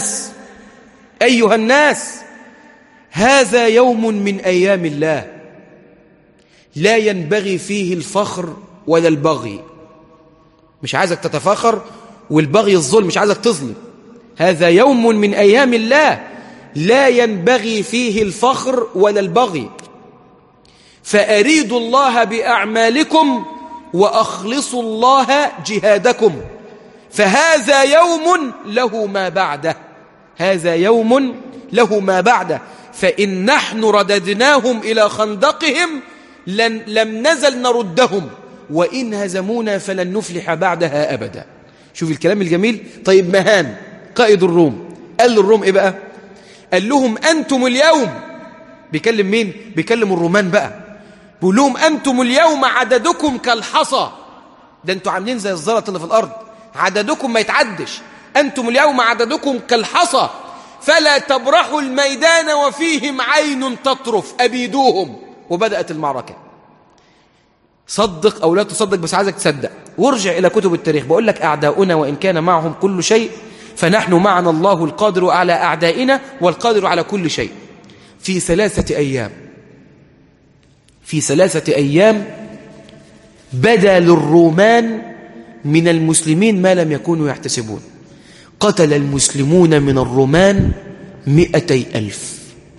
الناس هذا يوم من أيام الله لا ينبغي فيه الفخر ولا البغي. مش عايزك تتفاخر، والبغي الظلم، مش عايزك تظلم. هذا يوم من أيام الله لا ينبغي فيه الفخر ولا البغي، فأريدوا الله بأعمالكم وأخلصوا الله جهادكم، فهذا يوم له ما بعده. هذا يوم له ما بعده، فإن نحن رددناهم إلى خندقهم لم نزل نردهم، وإن هزمونا فلن نفلح بعدها أبدا. شوف الكلام الجميل. طيب مهان قائد الروم قال للروم إيه بقى؟ قال لهم أنتم اليوم، بيكلم مين؟ بيكلم الرومان بقى، بيقول لهم أنتم اليوم عددكم كالحصى، ده أنتم عاملين زي الزلط اللي في الأرض، عددكم ما يتعدش، أنتم اليوم عددكم كالحصى، فلا تبرحوا الميدان وفيهم عين تطرف، أبيدوهم. وبدأت المعركة. صدق أو لا تصدق، بس عايزك تصدق وارجع إلى كتب التاريخ. بقول لك أعداؤنا وإن كان معهم كل شيء فنحن معنا الله القادر على أعدائنا والقادر على كل شيء. في 3 أيام، في 3 أيام بدا للرومان من المسلمين ما لم يكونوا يحتسبون. قتل المسلمون من الرومان 200,000،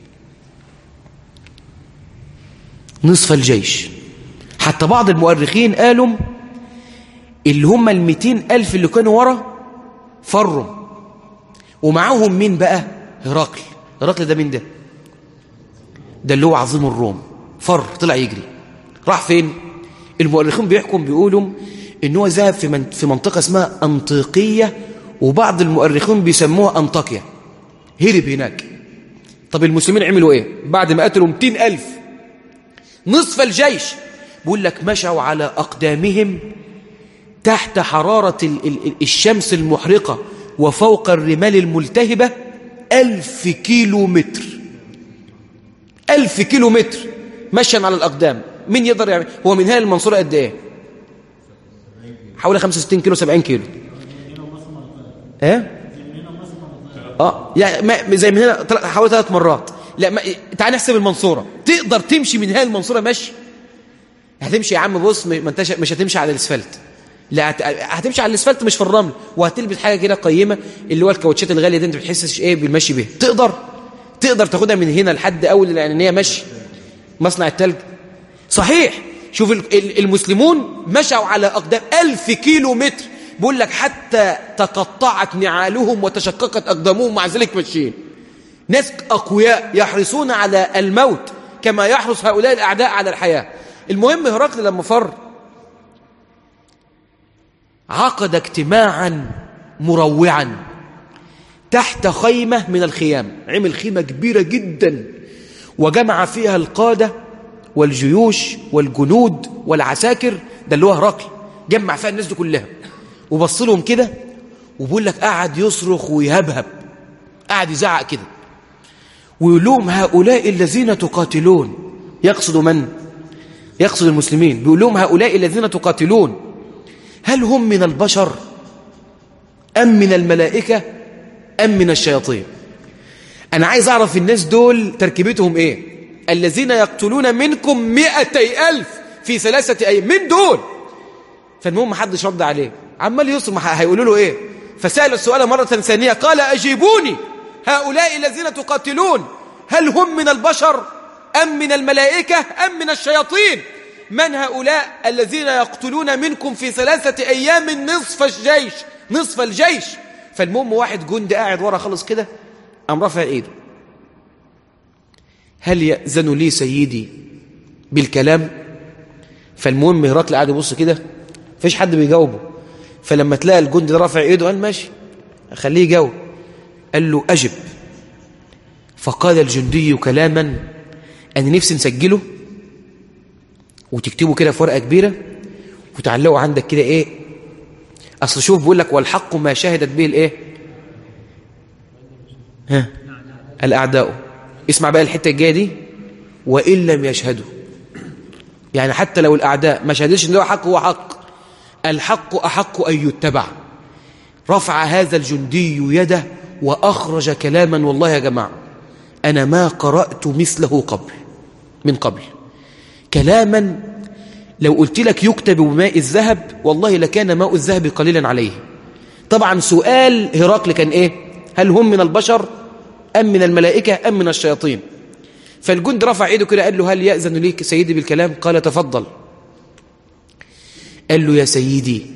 نصف الجيش. حتى بعض المؤرخين قالوا اللي هم 200,000 اللي كانوا ورا فروا، ومعاهم مين بقى؟ هرقل. هرقل ده مين ده؟ ده اللي هو عظيم الروم. فر، طلع يجري. راح فين؟ المؤرخين بيقولوا ان هو ذهب في منطقة اسمها أنطاكية، وبعض المؤرخين بيسموها أنطاكيا. هرب هناك. طب المسلمين عملوا ايه بعد ما قتلوا 200,000 نصف الجيش؟ بيقول لك مشوا على أقدامهم تحت حرارة الشمس المحرقة وفوق الرمال الملتهبة 1000 كيلو متر. 1000 كيلو متر مشيا على الأقدام. مين يقدر يعمل؟ هو من هنا المنصورة قد ايه؟ حوالي 65 كيلو 70 كيلو. يعني زي من هنا حوالي 3 مرات. لا تعال نحسب المنصورة. تقدر تمشي من هنا المنصورة مشي؟ هتمشي يا عم، بص مش هتمشي على الاسفلت، لا هتمشي على الاسفلت مش في الرمل، وهتلبس حاجه كده قيمه اللي هو الكاوتشات الغاليه دي انت بتحسش ايه بالمشي بيها. تقدر تاخدها من هنا لحد اول العنانيه مشي مصنع التلج. صحيح. شوف المسلمون مشوا على اقدام 1000 كيلو متر. بقول لك حتى تقطعت نعالهم وتشققت اقدامهم، مع ذلك ماشيين. ناس اقوياء يحرصون على الموت كما يحرص هؤلاء الاعداء على الحياه. المهم هرقل لما فر عقد اجتماعا مروعا تحت خيمة من الخيام. عمل خيمة كبيرة جدا وجمع فيها القادة والجيوش والجنود والعساكر. ده اللي هو هرقل، جمع فيها الناس دي كلها وبص لهم كده، وبقول لك قعد يصرخ ويهبهب، قعد يزعق كده ويقول لهم هؤلاء الذين تقاتلون. يقصد من؟ يقصد المسلمين. بيقول لهم هؤلاء الذين تقاتلون هل هم من البشر أم من الملائكة أم من الشياطين؟ أنا عايز أعرف الناس دول تركيبتهم إيه. الذين يقتلون منكم 200,000 في 3 أيام، من دول؟ فالمهم محدش رد عليه، عمال يصرخ، هيقولوا له إيه؟ فسأل السؤال مرة ثانية قال أجيبوني، هؤلاء الذين تقاتلون هل هم من البشر أم من الملائكة أم من الشياطين؟ من هؤلاء الذين يقتلون منكم في 3 أيام نصف الجيش؟ فالمهم واحد جندي قاعد ورا خلص كده قام رافع ايده، هل يأذن لي سيدي بالكلام؟ فالمهم هرقل قاعد يبص كده، مفيش حد بيجاوبه. فلما تلاقي الجندي ده رافع ايده قال ماشي خليه يجاوب. قال له أجب. فقال الجندي كلاما أنا نفسي نسجله وتكتبه كده في ورقة كبيرة وتعلقه عندك كده. ايه اصل شوف بيقول لك والحق ما شهدت به الايه الاعداء. اسمع بقى الحته الجايه دي، وان لم يشهدوا، يعني حتى لو الاعداء ما شهدوش ان هو حق، هو حق، الحق احق ان يتبع. رفع هذا الجندي يده واخرج كلاما والله يا جماعه انا ما قرات مثله من قبل. كلاما لو قلت لك يكتب بماء الذهب والله لكان ماء الذهب قليلا عليه. طبعا سؤال هرقل كان ايه؟ هل هم من البشر ام من الملائكه ام من الشياطين؟ فالجند رفع ايده كده قال له هل يأذن ليك سيدي بالكلام؟ قال تفضل. قال له يا سيدي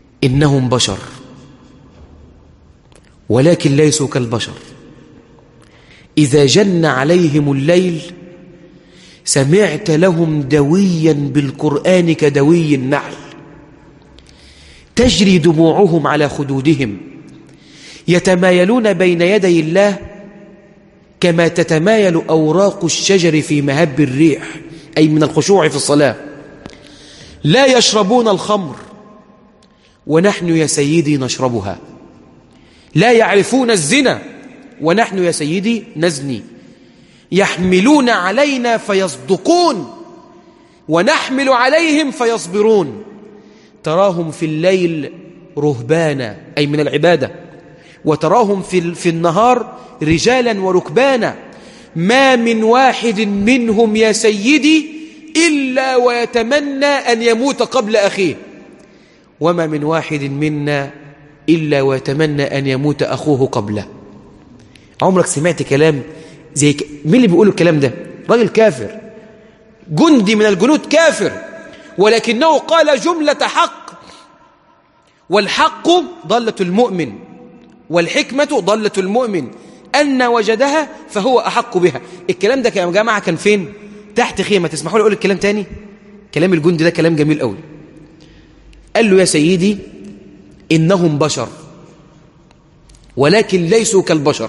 إنهم بشر ولكن ليسوا كالبشر، إذا جن عليهم الليل سمعت لهم دويا بالقرآن كدوي النحل تجري دموعهم على خدودهم يتمايلون بين يدي الله كما تتمايل أوراق الشجر في مهب الريح، أي من الخشوع في الصلاة. لا يشربون الخمر ونحن يا سيدي نشربها، لا يعرفون الزنا ونحن يا سيدي نزني، يحملون علينا فيصدقون ونحمل عليهم فيصبرون، تراهم في الليل رهبانا أي من العبادة، وتراهم في النهار رجالا وركبانا، ما من واحد منهم يا سيدي إلا ويتمنى أن يموت قبل أخيه، وما من واحد منا إلا ويتمنى أن يموت أخوه قبله. عمرك سمعت كلام زي مين اللي بيقول الكلام ده؟ راجل كافر، جندي من الجنود كافر، ولكنه قال جملة حق، والحق ضلة المؤمن والحكمة ضلة المؤمن، أن وجدها فهو أحق بها. الكلام ده يا جماعة كان فين؟ تحت خيمة. تسمحوا لي أقول الكلام تاني؟ كلام الجندي ده كلام جميل قوي. قال له يا سيدي إنهم بشر ولكن ليسوا كالبشر.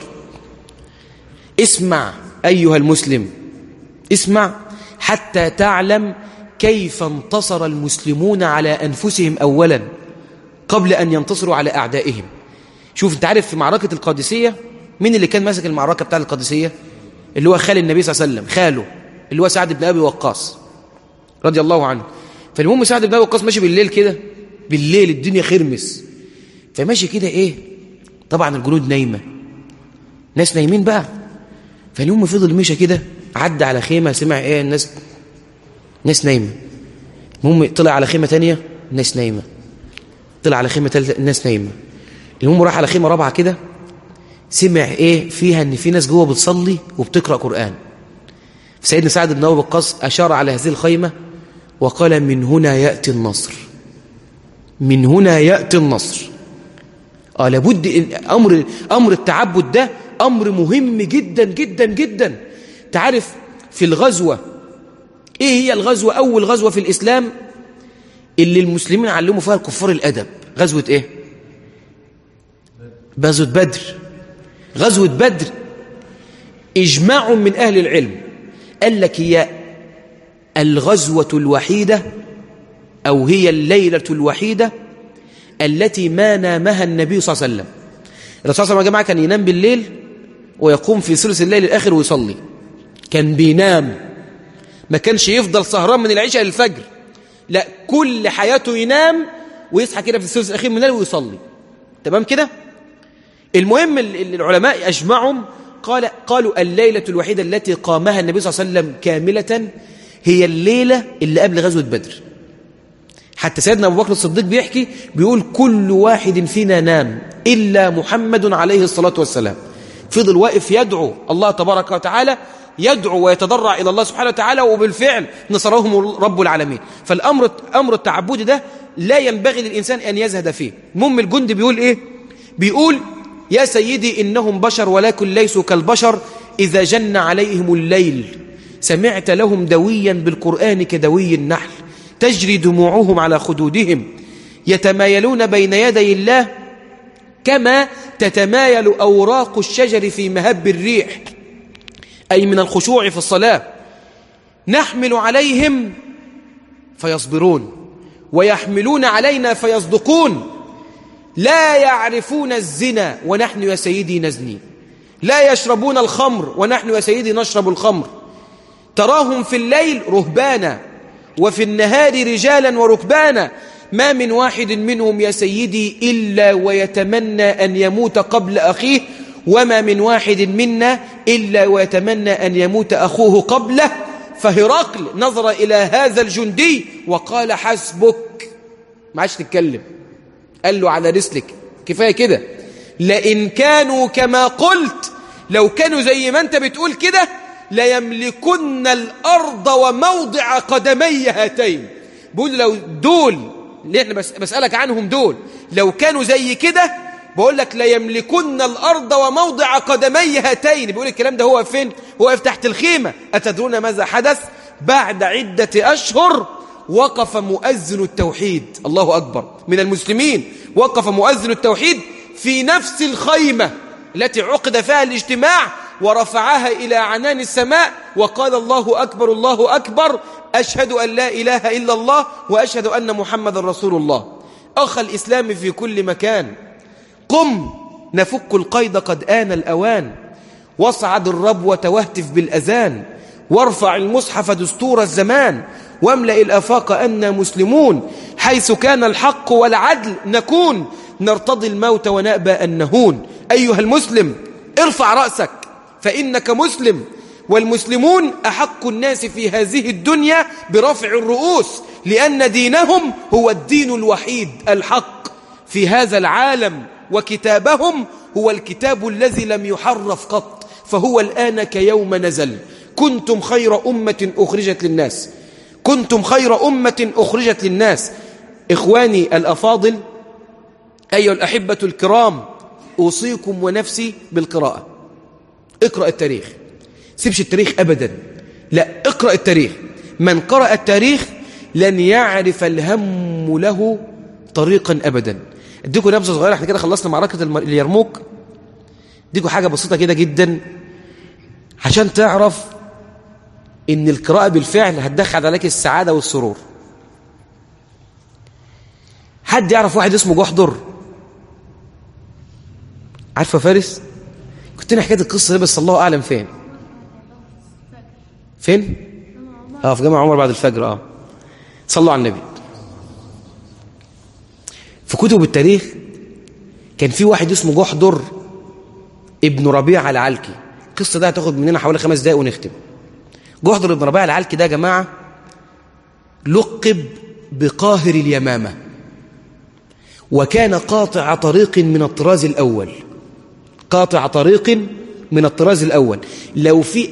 اسمع أيها المسلم، اسمع حتى تعلم كيف انتصر المسلمون على أنفسهم أولا قبل أن ينتصروا على أعدائهم. شوف انت عارف في معركة القادسية مين اللي كان ماسك المعركة بتاع القادسية؟ اللي هو خال النبي صلى الله عليه وسلم، خاله اللي هو سعد بن أبي وقاص رضي الله عنه. فالمهم سعد بن أبي وقاص ماشي بالليل كده، بالليل الدنيا خرمس، فماشي كده ايه، طبعا الجنود نايمة، ناس نايمين بقى. فاليوم فضل مشى كده، عدى على خيمة، سمع ايه ناس نايمة. المهم طلع على خيمة تانية، ناس نايمة، طلع على خيمة ثالثة، الناس نايمة. المهم راح على خيمة رابعة كده، سمع ايه فيها ان في ناس جوه بتصلي وبتقرأ قرآن. سيدنا سعد بن أبي وقاص أشار على هذه الخيمة وقال من هنا يأتي النصر، من هنا يأتي النصر. لابد أمر التعبد ده أمر مهم جدا جدا جدا. تعرف في الغزوة ايه هي الغزوة؟ أول غزوة في الإسلام اللي المسلمين علموا فيها الكفار الأدب، غزوة ايه؟ غزوة بدر. غزوة بدر إجماع من أهل العلم قال لك هي الغزوة الوحيدة أو هي الليلة الوحيدة التي ما نامها النبي صلى الله عليه وسلم. الرسول صلى الله عليه وسلم يا جماعة كان ينام بالليل ويقوم في ثلث الليل الآخر ويصلي، كان بينام، ما كانش يفضل سهران من العشاء للفجر، لا كل حياته ينام ويصحى كده في الثلث الأخير من الليل ويصلي. تمام كده؟ المهم العلماء أجمعهم قالوا الليلة الوحيدة التي قامها النبي صلى الله عليه وسلم كاملة هي الليلة اللي قبل غزوة بدر. حتى سيدنا أبو بكر الصديق بيحكي بيقول كل واحد فينا نام إلا محمد عليه الصلاة والسلام. فضل واقف يدعو الله تبارك وتعالى، يدعو ويتضرع إلى الله سبحانه وتعالى، وبالفعل نصرهم رب العالمين. فالأمر التعبدي ده لا ينبغي للإنسان أن يزهد فيه. المهم الجند بيقول إيه؟ بيقول يا سيدي إنهم بشر ولكن ليسوا كالبشر، إذا جن عليهم الليل سمعت لهم دويا بالقرآن كدوي النحل تجري دموعهم على خدودهم يتمايلون بين يدي الله كما تتمايل أوراق الشجر في مهب الريح، أي من الخشوع في الصلاة. نحمل عليهم فيصبرون ويحملون علينا فيصدقون، لا يعرفون الزنا ونحن يا سيدي نزني، لا يشربون الخمر ونحن يا سيدي نشرب الخمر، تراهم في الليل رهبانا وفي النهار رجالا وركبانا، ما من واحد منهم يا سيدي إلا ويتمنى أن يموت قبل أخيه، وما من واحد منا إلا ويتمنى أن يموت أخوه قبله. فهرقل نظر إلى هذا الجندي وقال حسبك، ما عادش تتكلم، قال له على رسلك، كفاية كده، لئن كانوا كما قلت، لو كانوا زي ما انت بتقول كده ليملكن الأرض وموضع قدمي هاتين. بقول لو دول اللي احنا بسألك عنهم دول لو كانوا زي كده بقول لك لا يملكن الأرض وموضع قدمي هاتين. بيقول الكلام ده هو فين؟ هو تحت الخيمة. أتدرون ماذا حدث؟ بعد عدة أشهر وقف مؤذن التوحيد، الله أكبر، من المسلمين، وقف مؤذن التوحيد في نفس الخيمة التي عقد فيها الاجتماع، ورفعها إلى عنان السماء وقال الله أكبر الله أكبر، أشهد أن لا إله إلا الله وأشهد أن محمد رسول الله. أخ الإسلام في كل مكان، قم نفك القيد قد آن الأوان، واصعد الربوة واهتف بالأذان، وارفع المصحف دستور الزمان، واملأ الآفاق أننا مسلمون، حيث كان الحق والعدل نكون، نرتضي الموت ونأبى أن نهون. أيها المسلم ارفع رأسك فإنك مسلم، والمسلمون أحق الناس في هذه الدنيا برفع الرؤوس، لأن دينهم هو الدين الوحيد الحق في هذا العالم، وكتابهم هو الكتاب الذي لم يحرف قط، فهو الآن كيوم نزل. كنتم خير أمة أخرجت للناس، كنتم خير أمة أخرجت للناس. إخواني الأفاضل، أيها الأحبة الكرام، أوصيكم ونفسي بالقراءة. اقرأ التاريخ، سيبش التاريخ أبدا، لا، اقرأ التاريخ. من قرأ التاريخ لن يعرف الهم له طريقا أبدا. اديكم نبذة صغيرة، احنا كده خلصنا معركة اليرموك. اديكم حاجة بسيطة كده جدا عشان تعرف ان القراءة بالفعل هتدخل عليك السعادة والسرور. حد يعرف واحد اسمه جحدر؟ عارفه فارس؟ كنت انا حكيت القصة دي بس الله اعلم فين. في جامع عمر بعد الفجر. صلوا على النبي. في كتب التاريخ كان في واحد اسمه جحدر ابن ربيعة العلكي. القصة ده هتاخد مننا حوالي 5 دقايق ونختم. جحدر ابن ربيعة العلكي ده يا جماعة لقب بقاهر اليمامة، وكان قاطع طريق من الطراز الأول. قاطع طريق من الطراز الأول. لو في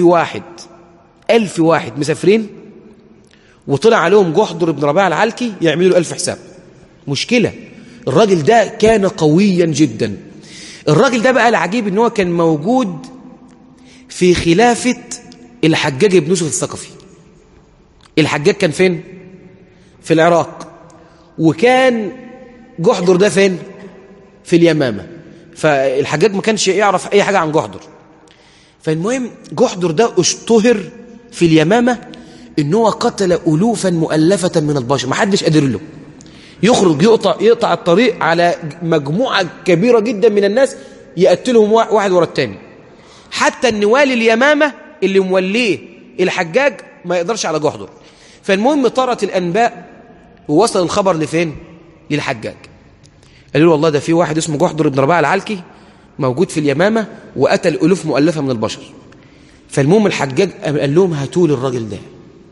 1000 واحد مسافرين وطلع عليهم جحدر ابن ربيعة العلكي يعملوا له 1000 حساب. مشكلة. الراجل ده كان قويا جدا. الراجل ده بقى العجيب ان هو كان موجود في خلافة الحجاج بن يوسف الثقفي. الحجاج كان فين؟ في العراق، وكان جحدر ده فين؟ في اليمامة. فالحجاج ما كانش يعرف اي حاجة عن جحدر. فالمهم جحدر ده اشتهر في اليمامة ان هو قتل ألوفا مؤلفة من البشر، ما حدش قادر له. يخرج يقطع الطريق على مجموعة كبيرة جدا من الناس، يقتلهم واحد ورا التاني. حتى النوال اليمامة اللي موليه الحجاج ما يقدرش على جحدر. فالمهم طارت الأنباء ووصل الخبر لفين؟ للحجاج. قالوا له والله ده في واحد اسمه جحدر بن ربيعة العلكي موجود في اليمامة وقتل ألوف مؤلفة من البشر. فالمهم الحجاج قال لهم هاتولي الراجل ده،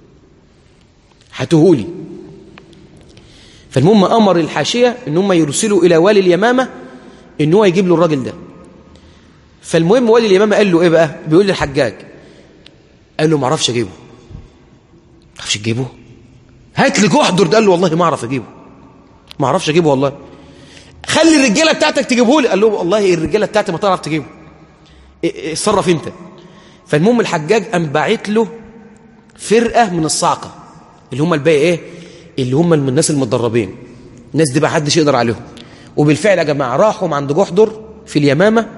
هاتوهولي. فالمهم أمر الحاشية إن هم يرسلوا إلى والي اليمامة إن هو يجيب له الراجل ده. فالمهم والي اليمامة قال له إيه بقى؟ بيقول للحجاج، قال له ما اعرفش أجيبه. ما اعرفش تجيبه؟ هات لي جحدر ده. قال له والله ما أعرف أجيبه، ما اعرفش أجيبه والله. خلي الرجالة بتاعتك تجيبه لي. قال له والله الرجالة بتاعتي ما تعرف تجيبه، اتصرف أنت. فالمهم الحجاج قام باعت له فرقة من الصاعقة اللي هم الباقي إيه؟ اللي هم من الناس المتدربين. الناس دي بقى حدش يقدر عليهم. وبالفعل يا جماعة راحوا عند جحدر في اليمامة،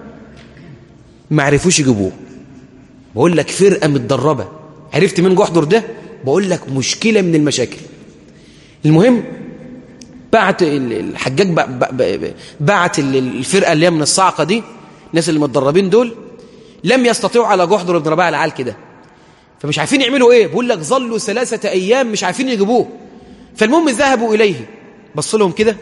ما عرفوش يجيبوه. بقول لك فرقة متدربة. عرفت مين جحدر ده؟ بقول لك مشكلة من المشاكل. المهم بعت الحجاج بعت الفرقة اللي هي من الصاعقة دي، الناس اللي متدربين دول، لم يستطيعوا على جحدر بن ربيعة العلكي ده. فمش عارفين يعملوا ايه. بقول لك ظلوا 3 أيام مش عارفين يجيبوه. فالمهم ذهبوا إليه، بص لهم كده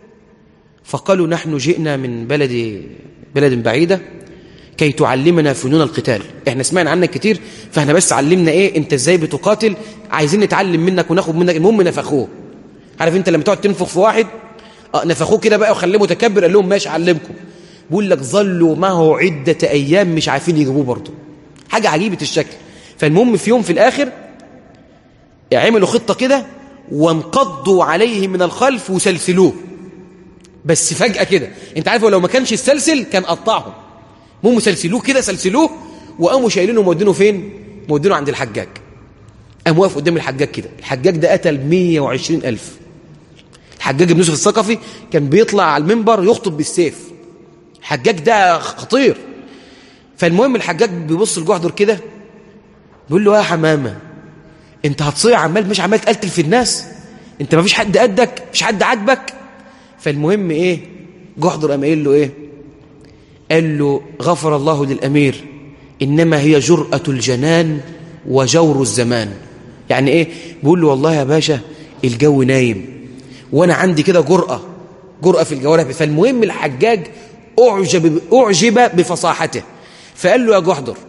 فقالوا نحن جئنا من بلد بعيدة كي تعلمنا فنون القتال. احنا سمعنا عنك كتير، فاحنا بس علمنا ايه انت ازاي بتقاتل، عايزين نتعلم منك وناخد منك. المهم نفخوه. عارف انت لما تقعد تنفخ في واحد، نفخوه كده بقى وخليه متكبر. قال لهم ماشي اعلمكم. بقول لك ظلوا معه عدة أيام مش عارفين يجيبوه برضه. حاجة عجيبة الشكل. فالمهم في يوم في الآخر عملوا خطة كده وانقضوا عليه من الخلف وسلسلوه بس فجأة كده انت عارف لو ما كانش السلسل كان قطعهم، مو مسلسلوه كده، سلسلوه وقاموا شايلينه ومودينه فين؟ مودينه عند الحجاج. قام واقف قدام الحجاج كده. الحجاج ده قتل 120,000. الحجاج بن يوسف الثقفي كان بيطلع على المنبر يخطب بالسيف. الحجاج ده خطير. فالمهم الحجاج بيبص لجحدر كده بيقول له يا حمامة انت هتصيع مش عمال تقتل في الناس؟ انت ما فيش حد قدك؟ مش حد عاجبك؟ فالمهم ايه جحدر قام قايل له ايه؟ قال له غفر الله للأمير إنما هي جرأة الجنان وجور الزمان. يعني ايه؟ بيقول له والله يا باشا الجو نايم وانا عندي كده جرأة في الجوارح. فالمهم الحجاج أعجب بفصاحته، فقال له يا جحدر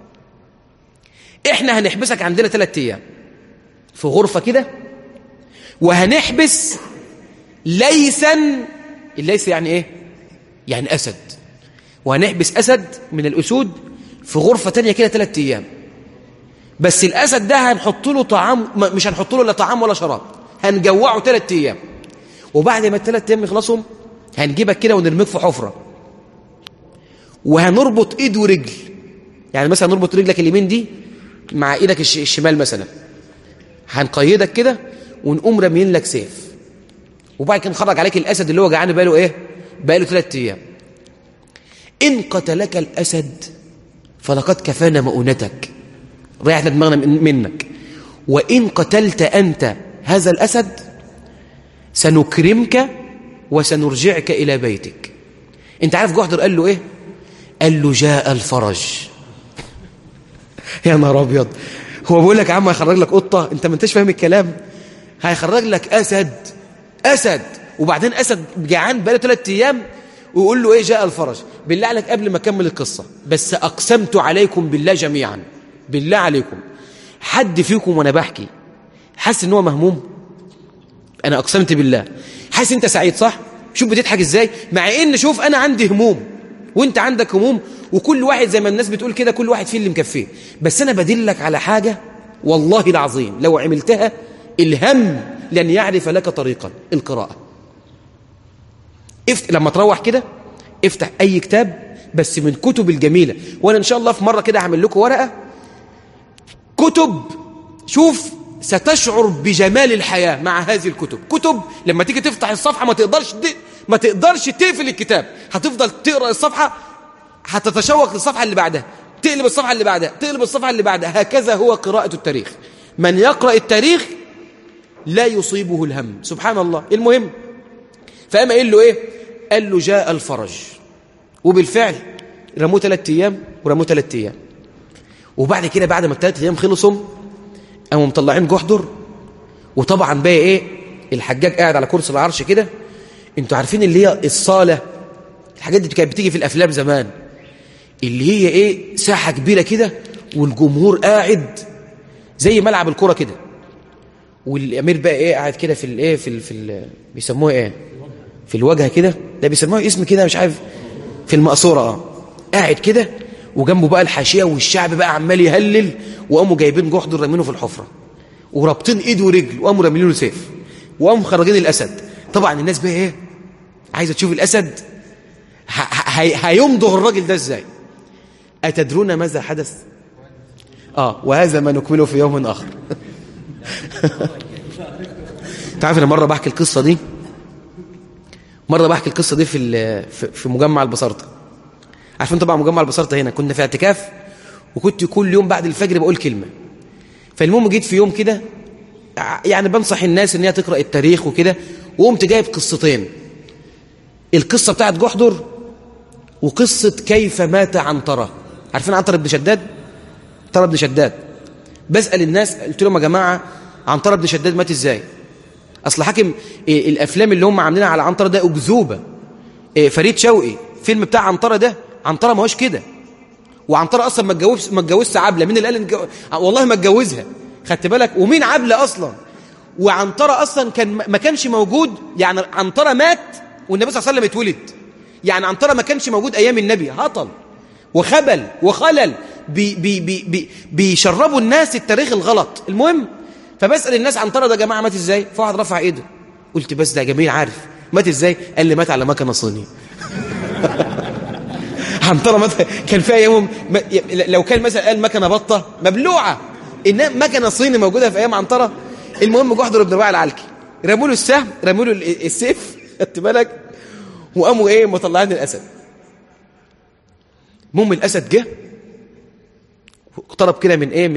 احنا هنحبسك عندنا 3 أيام في غرفة كده، وهنحبس ليسا. الليس يعني ايه؟ يعني أسد. وهنحبس أسد من الأسود في غرفة تانية كده 3 أيام. بس الأسد ده هنحط له طعام، مش هنحط له لا طعام ولا شراب، هنجوعه 3 أيام. وبعد ما ال3 أيام يخلصهم هنجيبك كده ونرميك في حفرة، وهنربط ايد ورجل. يعني مثلا نربط رجلك اليمين دي مع ايدك الشمال مثلا، هنقيدك كده ونقوم راميين لك سيف، وبعد كده نخرج عليك الأسد اللي هو جعان بقاله ايه؟ بقاله 3 أيام. إن قتلك الأسد فلقد كفانا مؤونتك، ريحنا دماغنا منك. وإن قتلت أنت هذا الأسد سنكرمك وسنرجعك إلى بيتك. أنت عارف جحدر قال له إيه؟ قال له جاء الفرج. يا نهار أبيض، هو بيقول لك يا عم هيخرج لك قطة؟ أنت ما انتش فاهم الكلام. هيخرج لك أسد، وبعدين أسد جعان بقاله 3 أيام ويقول له إيه؟ جاء الفرج. بالله عليك قبل ما أكمل القصة بس أقسمت عليكم بالله جميعا، بالله عليكم حد فيكم وأنا بحكي حاسس إن هو مهموم؟ أنا أقسمت بالله. حاسس أنت سعيد صح؟ شوف بتضحك إزاي، مع إن شوف أنا عندي هموم وأنت عندك هموم، وكل واحد زي ما الناس بتقول كده كل واحد فيه اللي مكفيه. بس أنا بدلك على حاجة والله العظيم لو عملتها الهم لن يعرف لك طريقا. القراءة. لما تروح كده افتح أي كتاب بس من كتب الجميلة، وأنا إن شاء الله في مرة كده هعمل لكم ورقة كتب. شوف ستشعر بجمال الحياة مع هذه الكتب. كتب لما تيجي تفتح الصفحة ما تقدرش تقفل الكتاب، هتفضل تقرأ الصفحة، هتتشوق للصفحة اللي بعدها، تقلب الصفحة اللي بعدها، تقلب الصفحة اللي بعدها. هكذا هو قراءة التاريخ. من يقرأ التاريخ لا يصيبه الهم. سبحان الله. المهم فقام قال له ايه؟ قال له جاء الفرج. وبالفعل رموه 3 أيام ورموه 3 أيام. وبعد كده بعد ما ال3 أيام خلصوا قاموا مطلعين جحدر. وطبعا بقى ايه؟ الحجاج قاعد على كرسي العرش كده. انتوا عارفين اللي هي الصالة، الحاجات دي كانت بتيجي في الافلام زمان، اللي هي ايه؟ ساحة كبيرة كده والجمهور قاعد زي ملعب الكرة كده، والامير بقى ايه؟ قاعد كده في الايه في بيسموه ايه؟ في الواجهه كده، ده بيسموه اسم كده مش عارف، في المقصوره. قاعد كده وجنبه بقى الحاشيه والشعب بقى عمال يهلل. وقاموا جايبين جحدر رامينه في الحفره ورابطين ايده ورجل، وقاموا رامينه سيف، وقاموا خرجين الاسد. طبعا الناس بقى ايه؟ عايزه تشوف الاسد هيمضغ الراجل ده ازاي. اتدرون ماذا حدث؟ وهذا ما نكمله في يوم اخر. تعرف انا مره بحكي القصه دي في مجمع البسارطه. عارفين طبعا مجمع البسارطه هنا كنا في اعتكاف، وكنت كل يوم بعد الفجر بقول كلمه. فالمهم جيت في يوم كده يعني بنصح الناس ان هي تقرا التاريخ وكده، وقمت جايب قصتين: القصه بتاعت جحدر وقصه كيف مات عنتره. عارفين عنتره بن شداد؟ عنتره بن شداد. بسال الناس قلت لهم يا جماعه عنتره بن شداد مات ازاي؟ اصل حاكم الافلام اللي هم عاملينها على عنتره ده اكذوبه. فريد شوقي فيلم بتاع عنتره ده، عنتره ما هوش كده. وعنتره اصلا ما اتجوزش عبله. مين اللي قال والله ما اتجوزها؟ خدت بالك؟ ومين عبله اصلا؟ وعنتره اصلا ما كانش موجود. يعني عنتره مات والنبي صلى الله عليه وسلم اتولد. يعني عنتره ما كانش موجود ايام النبي. هطل وخبل وخلل بيشربوا الناس التاريخ الغلط. المهم فبسأل الناس عنترة ده يا جماعة مات ازاي؟ فواحد رفع ايده، قلت بس ده جميل عارف. مات ازاي؟ قال لي مات على مكنه صيني. عنترة مات كان فيها يوم لو كان مثلا قال مكنه بطه مبلوعه، انما مكنه صيني موجوده في ايام عنترة. المهم جحدر بن ربيعه العلكي رموا له السهم، رموا له السيف، خدت بالك، وقاموا ايه مطلعين الاسد. المهم الاسد جه اقترب كده من ايه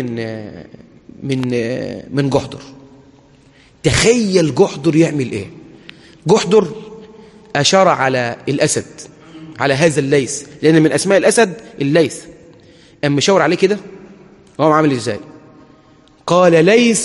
من جحدر. تخيل جحدر يعمل ايه. جحدر اشار على الاسد، على هذا الليث، لان من اسماء الاسد الليث. اما مشاور عليه كده هو عامل ازاي؟ قال ليث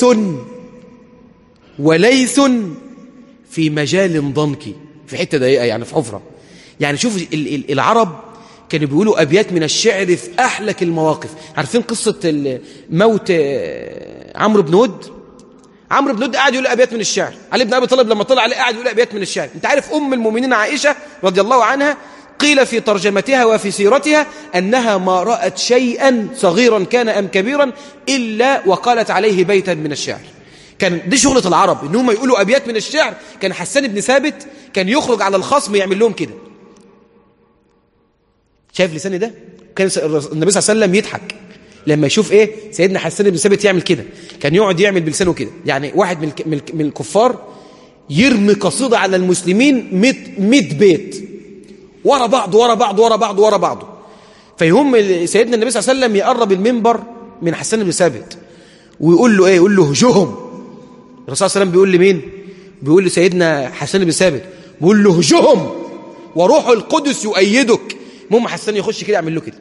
وليث في مجال ضنك، في حته ضيقه يعني في حفره. يعني شوف العرب كانوا بيقولوا ابيات من الشعر في احلك المواقف. عارفين قصه موت عمرو بن ود؟ عمرو بن ود قاعد يقول ابيات من الشعر. علي بن ابي طالب لما طلع عليه قاعد يقول ابيات من الشعر. انت عارف ام المؤمنين عائشه رضي الله عنها قيل في ترجمتها وفي سيرتها انها ما رأت شيئا صغيرا كان ام كبيرا الا وقالت عليه بيتا من الشعر. كان دي شغلة العرب ان هم يقولوا ابيات من الشعر. كان حسان بن ثابت كان يخرج على الخصم يعمل لهم كده. شايف لساني ده؟ كان النبي صلى الله عليه وسلم يضحك لما يشوف ايه سيدنا حسان بن ثابت يعمل كده. كان يقعد يعمل بلسانه كده. يعني واحد من الكفار يرمي قصيدة على المسلمين 100 بيت ورا بعض ورا بعض ورا بعض ورا بعض. فيهم سيدنا النبي صلى الله عليه وسلم يقرب المنبر من حسان بن ثابت ويقول له ايه؟ يقول له هجوهم. الرسول صلى الله عليه وسلم بيقول لمين؟ بيقول لسيدنا حسان بن ثابت، بيقول له هجوهم وروح القدس يؤيدك. المهم حسان يخش كده يعمل له كده.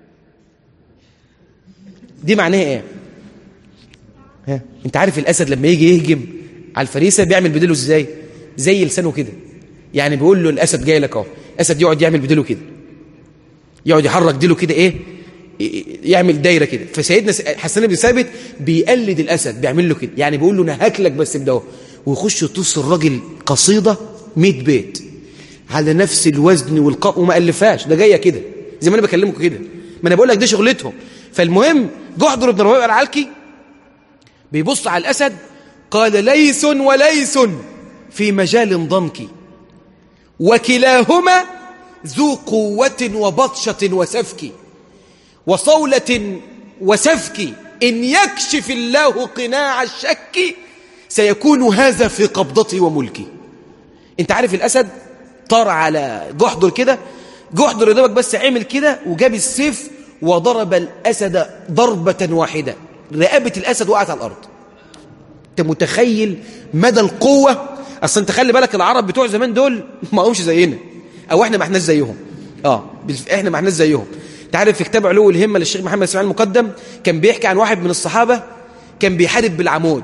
دي معناها ايه؟ ها انت عارف الاسد لما يجي يهجم على الفريسه بيعمل بديله ازاي؟ زي لسانه كده. يعني بيقول له الاسد جاي لك اهو. الاسد يقعد يعمل بديله كده، يقعد يحرك ديله كده ايه، يعمل دايره كده. فسيدنا حسان بن ثابت بيقلد الاسد بيعمل له كده. يعني بيقول له انا هاكلك بس بده، ويخش يطص الراجل قصيده 100 بيت على نفس الوزن والقاء وما الفهاش. ده جايه كده زي ما انا بكلمكم كده. ما انا بقول لك دي شغلتهم. فالمهم جحدر بن ربيعه العلكي بيبص على الاسد قال ليث وليث في مجال ضنك وكلاهما ذو قوة وبطشة وسفك وصولة وسفك إن يكشف الله قناع الشك سيكون هذا في قبضتي وملكي. انت عارف الأسد طار على جحدر كده. جحدر يدوبك بس عمل كده وجاب السيف وضرب الأسد ضربة واحدة. رقبة الأسد وقعت على الأرض. انت متخيل مدى القوة؟ اصل انت خلي بالك العرب بتوع زمان دول ما همش زينا، او احنا ما احناش زيهم. احنا ما احناش زيهم. انت عارف في كتاب علو الهمة للشيخ محمد اسماعيل المقدم كان بيحكي عن واحد من الصحابة كان بيحارب بالعمود.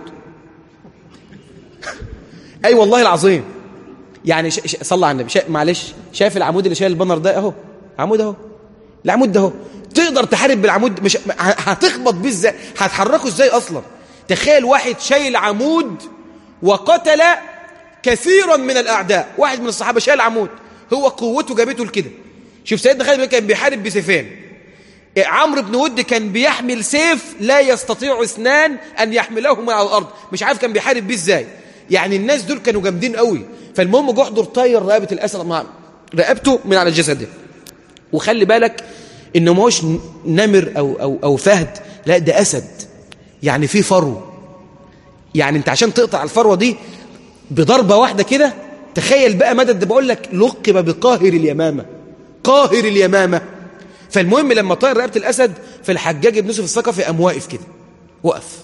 اي والله العظيم. يعني صلى على النبي. معلش، شايف العمود اللي شايل البنر ده اهو؟ عمود اهو. العمود ده اهو تقدر تحارب بالعمود؟ مش هتخبط بيه ازاي؟ هتحركه ازاي اصلا؟ تخيل واحد شايل عمود وقتل كثيرا من الأعداء. واحد من الصحابة شايل عمود، هو قوته جابته لكده. شوف سيدنا خالد كان بيحارب بسيفين. عمرو بن ود كان بيحمل سيف لا يستطيع اثنان أن يحملهما على الأرض. مش عارف كان بيحارب بيه ازاي. يعني الناس دول كانوا جامدين قوي. فالمهم جحدر طير رقبة الأسد مع رقبته من على الجسد ده. وخلي بالك إنه ما هوش نمر أو فهد، لا ده أسد. يعني في فرو. يعني انت عشان تقطع الفروة دي بضربة واحدة كده، تخيل بقى مدى. ده بقول لك لقب بقاهر اليمامة، قاهر اليمامة. فالمهم لما طير رقبة الأسد فالحجاج بن يوسف الثقفي قام واقف كده، وقف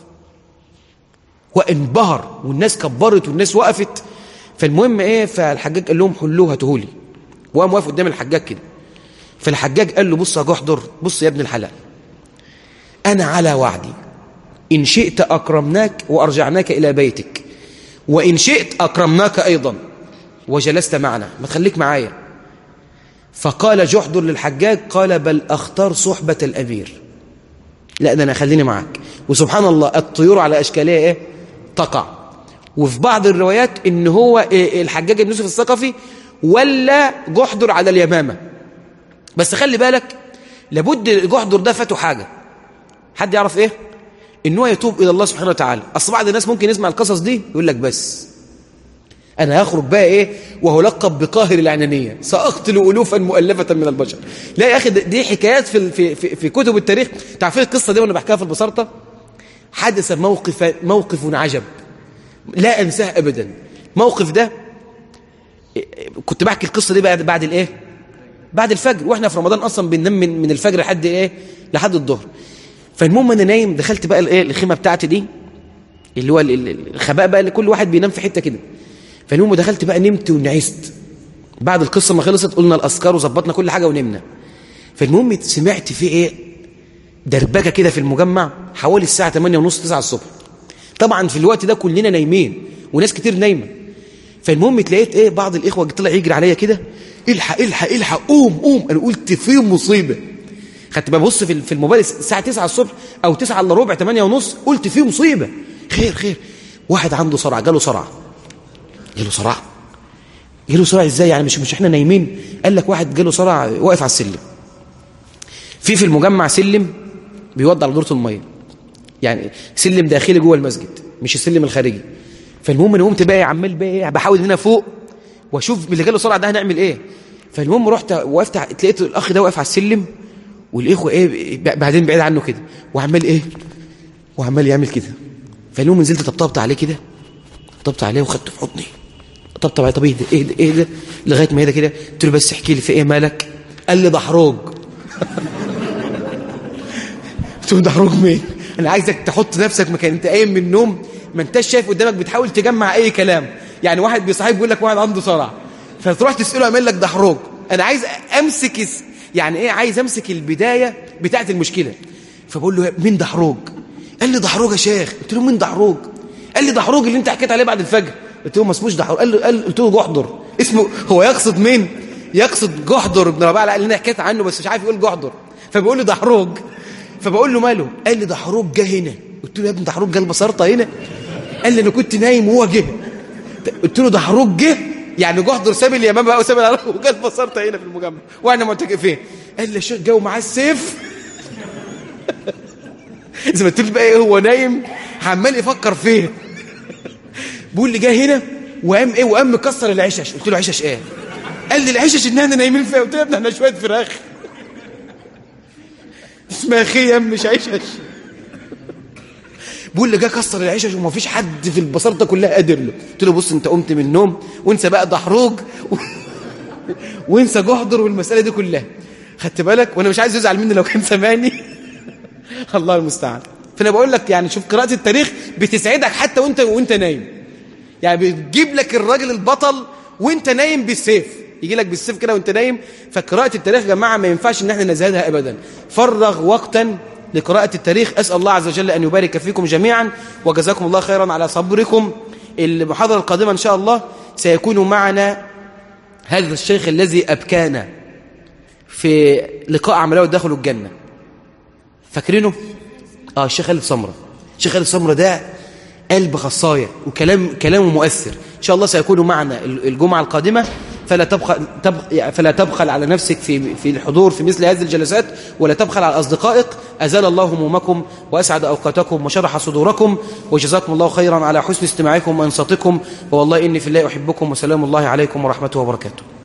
وانبهر والناس كبرت والناس وقفت. فالمهم ايه، فالحجاج قال لهم حلوه هاتوهولي، وقام واقف قدام الحجاج كده. فالحجاج قال له بص يا جحدر، بص يا ابن الحلال، أنا على وعدي إن شئت أكرمناك وأرجعناك إلى بيتك، وإن شئت أكرمناك أيضا وجلست معنا، ما تخليك معايا. فقال جحدر للحجاج قال بل أختار صحبة الأمير. لا ده أنا خليني معك. وسبحان الله الطيور على أشكالها إيه؟ تقع. وفي بعض الروايات إن هو الحجاج بن يوسف الثقفي ولا جحدر على اليمامة. بس خلي بالك لابد جحدر ده فاته حاجة. حد يعرف إيه؟ إن هو يتوب إلى الله سبحانه وتعالى. أصل بعض الناس ممكن يسمع القصص دي يقول لك بس أنا هخرج بقى إيه وهلقب بقاهر العنانية، سأقتل ألوفا مؤلفة من البشر. لا يا أخي، دي حكايات في كتب التاريخ. تعرفين القصة دي وأنا بحكيها في البسارطة؟ حدث موقف عجب لا أنساه أبدا. موقف ده كنت بحكي القصة دي بعد الإيه؟ بعد الفجر، وإحنا في رمضان أصلا بننام من الفجر لحد إيه؟ لحد الظهر. فالمهم أنا نايم، دخلت بقى الإيه الخيمة بتاعتي دي اللي هو الخباء بقى اللي كل واحد بينام في حتة كده. فالمهم دخلت بقى نمت ونعست. بعد القصة ما خلصت قلنا الأذكار وظبطنا كل حاجة ونمنا. فالمهم سمعت في إيه دربكة كده في المجمع حوالي الساعة 8:30 9 الصبح. طبعا في الوقت ده كلنا نايمين وناس كتير نايمة. فالمهم تلاقيت ايه بعض الاخوه طلع يجري عليا كده، الحق الحق الحق قوم. انا قلت في مصيبه. خدت ببص في الموبايل الساعه 9 الصبح او 9 الا ربع 8:30، قلت في مصيبه. خير واحد عنده صرع، جاله صرع ازاي يعني؟ مش احنا نايمين؟ قال لك واحد جاله صرع واقف على السلم. في المجمع سلم بيوضع على دورة الميه، يعني سلم داخلي جوه المسجد مش السلم الخارجي. فالمهم انا قمت بقى عمال بقى بحاول هنا فوق واشوف اللي جاله صرع ده هنعمل ايه. فالمهم رحت وقفت، لقيت الاخ ده واقف على السلم والاخوه ايه بعدين بعيد عنه كده وعمال ايه وعمال يعمل كده. فالمهم نزلت طبطبت عليه كده، طبطبت عليه وخدته في حضني، طبطب عليه. طب ايه ده لغايه ما هي ده كده. قلت له بس احكي لي في ايه مالك؟ قال لي دحروج. قلت له دحروج مين؟ انا عايزك تحط نفسك مكان انت قايم من النوم ما انتش شايف قدامك، بتحاول تجمع اي كلام. يعني واحد بيصحيك بيقول لك واحد عنده صرع، فتروح تساله يعمل لك دحروج. انا عايز امسك يعني ايه، عايز امسك البدايه بتاعه المشكله. فبقول له مين دحروج؟ قال لي دحروج يا شيخ. قلت له مين دحروج؟ قال لي دحروج اللي انت حكيت عليه بعد الفجر. قلت له ما اسموش دحروج. قلت له جحدر اسمه. هو يقصد مين؟ يقصد جحدر بن ربيعه اللي انا حكيت عنه بس مش عارف يقول جحدر، فبيقول له دحروج. فبقول له ماله؟ قال لي دحروج جه هنا. قلت له يا ابني دحروج جه البسارطه هنا؟ قال لي انا كنت نايم وهو جه. قلت له دحروج جه يعني جحدر ساب اليمامه بقى وساب العراق وجه البسارطه هنا في المجمع واحنا معتكفين. قال لي يا شيخ جو معاه السيف. زي ما تقول بقى ايه، هو نايم عمال يفكر فيه. بيقول لي جه هنا وقام مكسر العشش. قلت له عشش ايه؟ قال لي العشش ان احنا نايمين فيها. قلت له يا ابني احنا شويه فراخ اسمها خيم مش عشش. بيقول لي جه كسر العشش وما فيش حد في البساطه كلها قادر له. قلت له بص انت قمت من النوم وانسى بقى دحروج وانسى جحدر والمساله دي كلها. خدت بالك؟ وانا مش عايز يزعل مني لو كان سامعني. الله المستعان. فانا بقول لك يعني شوف قراءه التاريخ بتسعدك حتى وانت نايم. يعني بتجيب لك الراجل البطل وانت نايم بالسيف، يجي لك بالسيف كده وانت نايم. فقراءه التاريخ يا جماعه ما ينفعش ان احنا نزهدها ابدا. فرغ وقتا لقراءة التاريخ. أسأل الله عز وجل أن يبارك فيكم جميعا وجزاكم الله خيرا على صبركم. المحاضرة القادمة إن شاء الله سيكون معنا هذا الشيخ الذي أبكانا في لقاء عملاء ودخلوا الجنة. فاكرينه؟ الشيخ خالد سمرة. الشيخ خالد سمرة ده قلب خصاية وكلامه مؤثر. إن شاء الله سيكون معنا الجمعة القادمة. فلا تبخل على نفسك في الحضور في مثل هذه الجلسات، ولا تبخل على أصدقائك. أزال الله همومكم وأسعد أوقاتكم وشرح صدوركم، وجزاكم الله خيرا على حسن استماعكم وإنصاتكم. والله إني في الله أحبكم، وسلام الله عليكم ورحمته وبركاته.